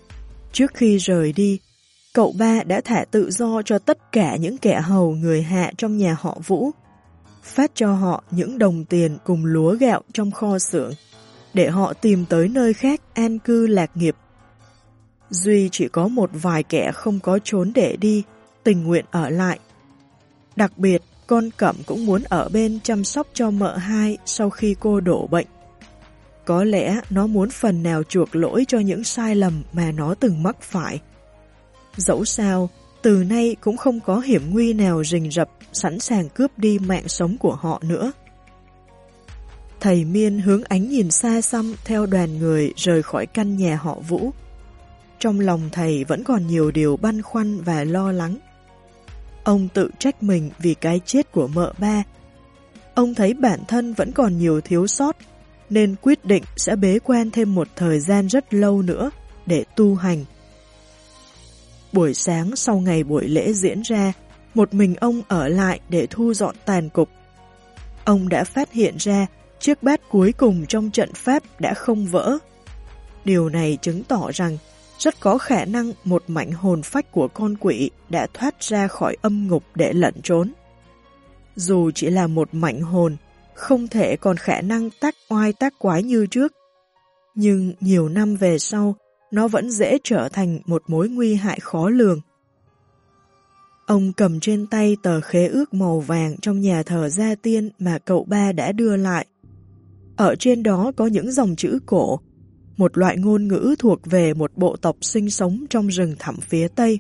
Trước khi rời đi, cậu ba đã thả tự do cho tất cả những kẻ hầu người hạ trong nhà họ Vũ, phát cho họ những đồng tiền cùng lúa gạo trong kho xưởng, để họ tìm tới nơi khác an cư lạc nghiệp. Duy chỉ có một vài kẻ không có chốn để đi, tình nguyện ở lại. Đặc biệt, con Cẩm cũng muốn ở bên chăm sóc cho mợ hai sau khi cô đổ bệnh. Có lẽ nó muốn phần nào chuộc lỗi cho những sai lầm mà nó từng mắc phải. Dẫu sao, từ nay cũng không có hiểm nguy nào rình rập sẵn sàng cướp đi mạng sống của họ nữa. Thầy Miên hướng ánh nhìn xa xăm theo đoàn người rời khỏi căn nhà họ Vũ. Trong lòng thầy vẫn còn nhiều điều băn khoăn và lo lắng. Ông tự trách mình vì cái chết của mợ ba. Ông thấy bản thân vẫn còn nhiều thiếu sót, nên quyết định sẽ bế quan thêm một thời gian rất lâu nữa để tu hành. Buổi sáng sau ngày buổi lễ diễn ra, một mình ông ở lại để thu dọn tàn cục. Ông đã phát hiện ra chiếc bát cuối cùng trong trận pháp đã không vỡ. Điều này chứng tỏ rằng rất có khả năng một mảnh hồn phách của con quỷ đã thoát ra khỏi âm ngục để lẩn trốn. Dù chỉ là một mảnh hồn, không thể còn khả năng tác oai tác quái như trước, nhưng nhiều năm về sau, nó vẫn dễ trở thành một mối nguy hại khó lường. Ông cầm trên tay tờ khế ước màu vàng trong nhà thờ gia tiên mà cậu ba đã đưa lại. Ở trên đó có những dòng chữ cổ, một loại ngôn ngữ thuộc về một bộ tộc sinh sống trong rừng thẳm phía Tây.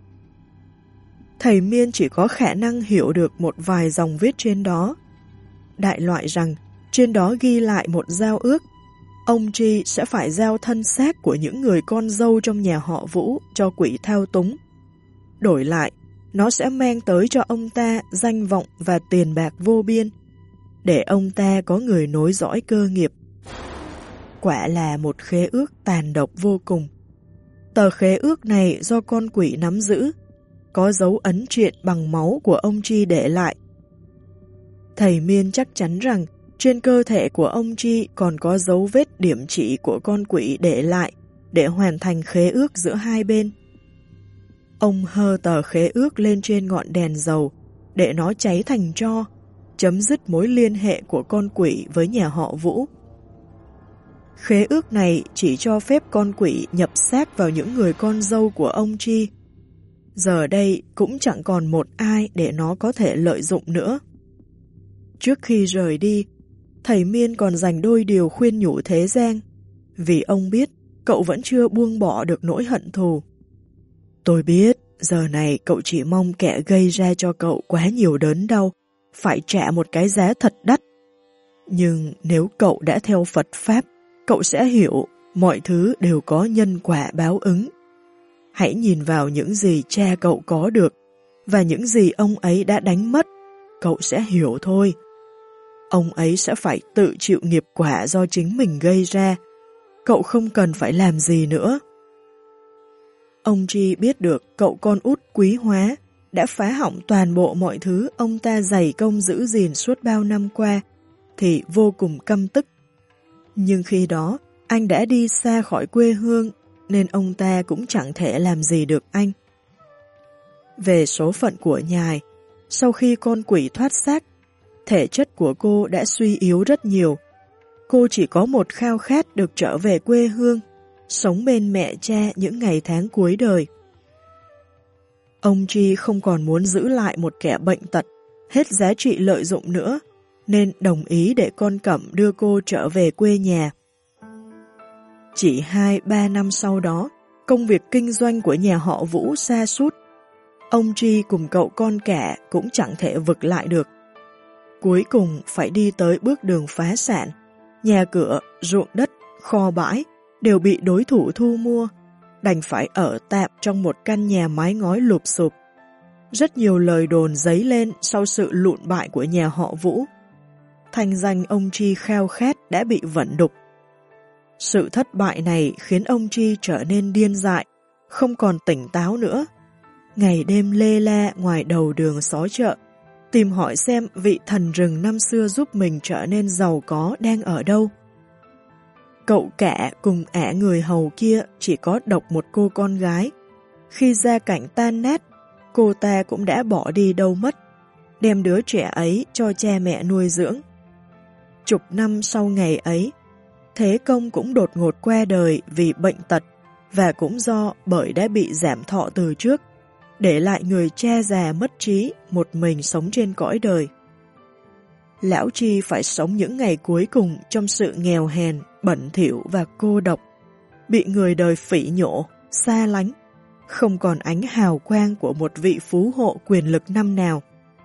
Thầy Miên chỉ có khả năng hiểu được một vài dòng viết trên đó. Đại loại rằng, trên đó ghi lại một giao ước. Ông Tri sẽ phải giao thân xác của những người con dâu trong nhà họ Vũ cho quỷ thao túng. Đổi lại, nó sẽ mang tới cho ông ta danh vọng và tiền bạc vô biên, để ông ta có người nối dõi cơ nghiệp. Quả là một khế ước tàn độc vô cùng. Tờ khế ước này do con quỷ nắm giữ, có dấu ấn triện bằng máu của ông Tri để lại. Thầy Miên chắc chắn rằng trên cơ thể của ông Tri còn có dấu vết điểm chỉ của con quỷ để lại để hoàn thành khế ước giữa hai bên. Ông hơ tờ khế ước lên trên ngọn đèn dầu để nó cháy thành tro, chấm dứt mối liên hệ của con quỷ với nhà họ Vũ. Khế ước này chỉ cho phép con quỷ nhập xác vào những người con dâu của ông Tri. Giờ đây cũng chẳng còn một ai để nó có thể lợi dụng nữa. Trước khi rời đi, thầy Miên còn dành đôi điều khuyên nhủ Thế Giang, vì ông biết cậu vẫn chưa buông bỏ được nỗi hận thù. Tôi biết, giờ này cậu chỉ mong kẻ gây ra cho cậu quá nhiều đớn đau, phải trả một cái giá thật đắt. Nhưng nếu cậu đã theo Phật Pháp, cậu sẽ hiểu mọi thứ đều có nhân quả báo ứng. Hãy nhìn vào những gì cha cậu có được và những gì ông ấy đã đánh mất, cậu sẽ hiểu thôi. Ông ấy sẽ phải tự chịu nghiệp quả do chính mình gây ra. Cậu không cần phải làm gì nữa. Ông Tri biết được cậu con út quý hóa đã phá hỏng toàn bộ mọi thứ ông ta dày công giữ gìn suốt bao năm qua, thì vô cùng căm tức. Nhưng khi đó, anh đã đi xa khỏi quê hương, nên ông ta cũng chẳng thể làm gì được anh. Về số phận của nhài, sau khi con quỷ thoát xác, thể chất của cô đã suy yếu rất nhiều. Cô chỉ có một khao khát được trở về quê hương, sống bên mẹ cha những ngày tháng cuối đời. Ông Tri không còn muốn giữ lại một kẻ bệnh tật, hết giá trị lợi dụng nữa, nên đồng ý để con Cẩm đưa cô trở về quê nhà. Chỉ 2-3 năm sau đó, công việc kinh doanh của nhà họ Vũ sa sút. Ông Tri cùng cậu con cả cũng chẳng thể vực lại được. Cuối cùng phải đi tới bước đường phá sản, nhà cửa, ruộng đất, kho bãi đều bị đối thủ thu mua, đành phải ở tạm trong một căn nhà mái ngói lụp xụp. Rất nhiều lời đồn dấy lên sau sự lụn bại của nhà họ Vũ. Thanh danh ông Tri khao khát đã bị vẩn đục. Sự thất bại này khiến ông Tri trở nên điên dại, không còn tỉnh táo nữa. Ngày đêm lê la ngoài đầu đường xó chợ, tìm hỏi xem vị thần rừng năm xưa giúp mình trở nên giàu có đang ở đâu. Cậu cả cùng ả người hầu kia chỉ có độc một cô con gái. Khi gia cảnh tan nát, cô ta cũng đã bỏ đi đâu mất, đem đứa trẻ ấy cho cha mẹ nuôi dưỡng. Chục năm sau ngày ấy, Thế Công cũng đột ngột qua đời vì bệnh tật, và cũng do bởi đã bị giảm thọ từ trước, để lại người cha già mất trí một mình sống trên cõi đời. Lão Chi phải sống những ngày cuối cùng trong sự nghèo hèn, bẩn thỉu và cô độc, bị người đời phỉ nhổ, xa lánh, không còn ánh hào quang của một vị phú hộ quyền lực năm nào.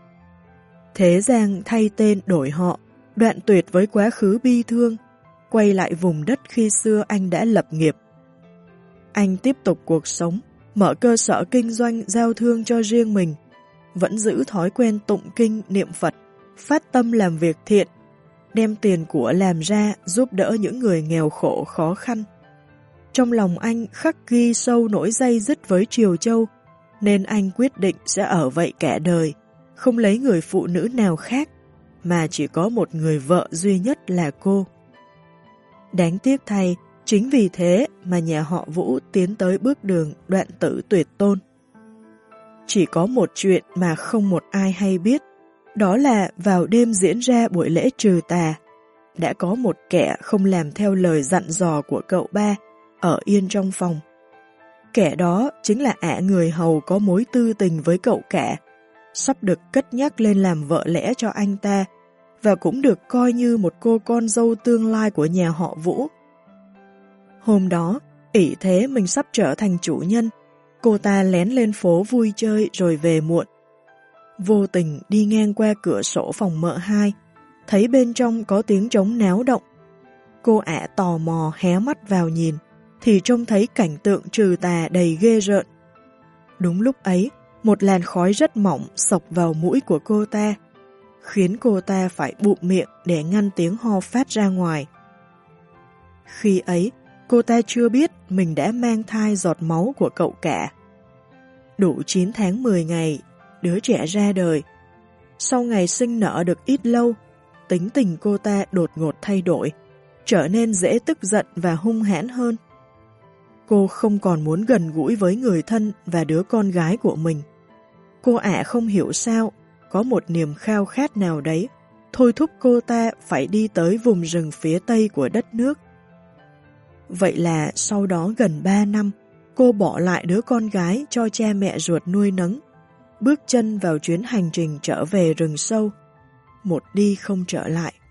Thế Giang thay tên đổi họ, đoạn tuyệt với quá khứ bi thương, quay lại vùng đất khi xưa anh đã lập nghiệp. Anh tiếp tục cuộc sống, mở cơ sở kinh doanh giao thương cho riêng mình, vẫn giữ thói quen tụng kinh niệm Phật, phát tâm làm việc thiện, đem tiền của làm ra giúp đỡ những người nghèo khổ khó khăn. Trong lòng anh khắc ghi sâu nỗi day dứt với Triều Châu, nên anh quyết định sẽ ở vậy cả đời, không lấy người phụ nữ nào khác, mà chỉ có một người vợ duy nhất là cô. Đáng tiếc thay, chính vì thế mà nhà họ Vũ tiến tới bước đường đoạn tử tuyệt tôn. Chỉ có một chuyện mà không một ai hay biết, đó là vào đêm diễn ra buổi lễ trừ tà, đã có một kẻ không làm theo lời dặn dò của cậu ba, ở yên trong phòng. Kẻ đó chính là ả người hầu có mối tư tình với cậu cả, sắp được cất nhắc lên làm vợ lẽ cho anh ta, và cũng được coi như một cô con dâu tương lai của nhà họ Vũ. Hôm đó, ỷ thế mình sắp trở thành chủ nhân, cô ta lén lên phố vui chơi rồi về muộn. Vô tình đi ngang qua cửa sổ phòng mợ hai, thấy bên trong có tiếng trống náo động. Cô ả tò mò hé mắt vào nhìn, thì trông thấy cảnh tượng trừ tà đầy ghê rợn. Đúng lúc ấy, một làn khói rất mỏng xộc vào mũi của cô ta, khiến cô ta phải bụm miệng để ngăn tiếng ho phát ra ngoài. Khi ấy, cô ta chưa biết mình đã mang thai giọt máu của cậu cả. Đủ 9 tháng 10 ngày, đứa trẻ ra đời. Sau ngày sinh nở được ít lâu, tính tình cô ta đột ngột thay đổi, trở nên dễ tức giận và hung hãn hơn. Cô không còn muốn gần gũi với người thân và đứa con gái của mình. Cô ả không hiểu sao, có một niềm khao khát nào đấy, thôi thúc cô ta phải đi tới vùng rừng phía tây của đất nước. Vậy là sau đó gần 3 năm, cô bỏ lại đứa con gái cho cha mẹ ruột nuôi nấng, bước chân vào chuyến hành trình trở về rừng sâu, một đi không trở lại.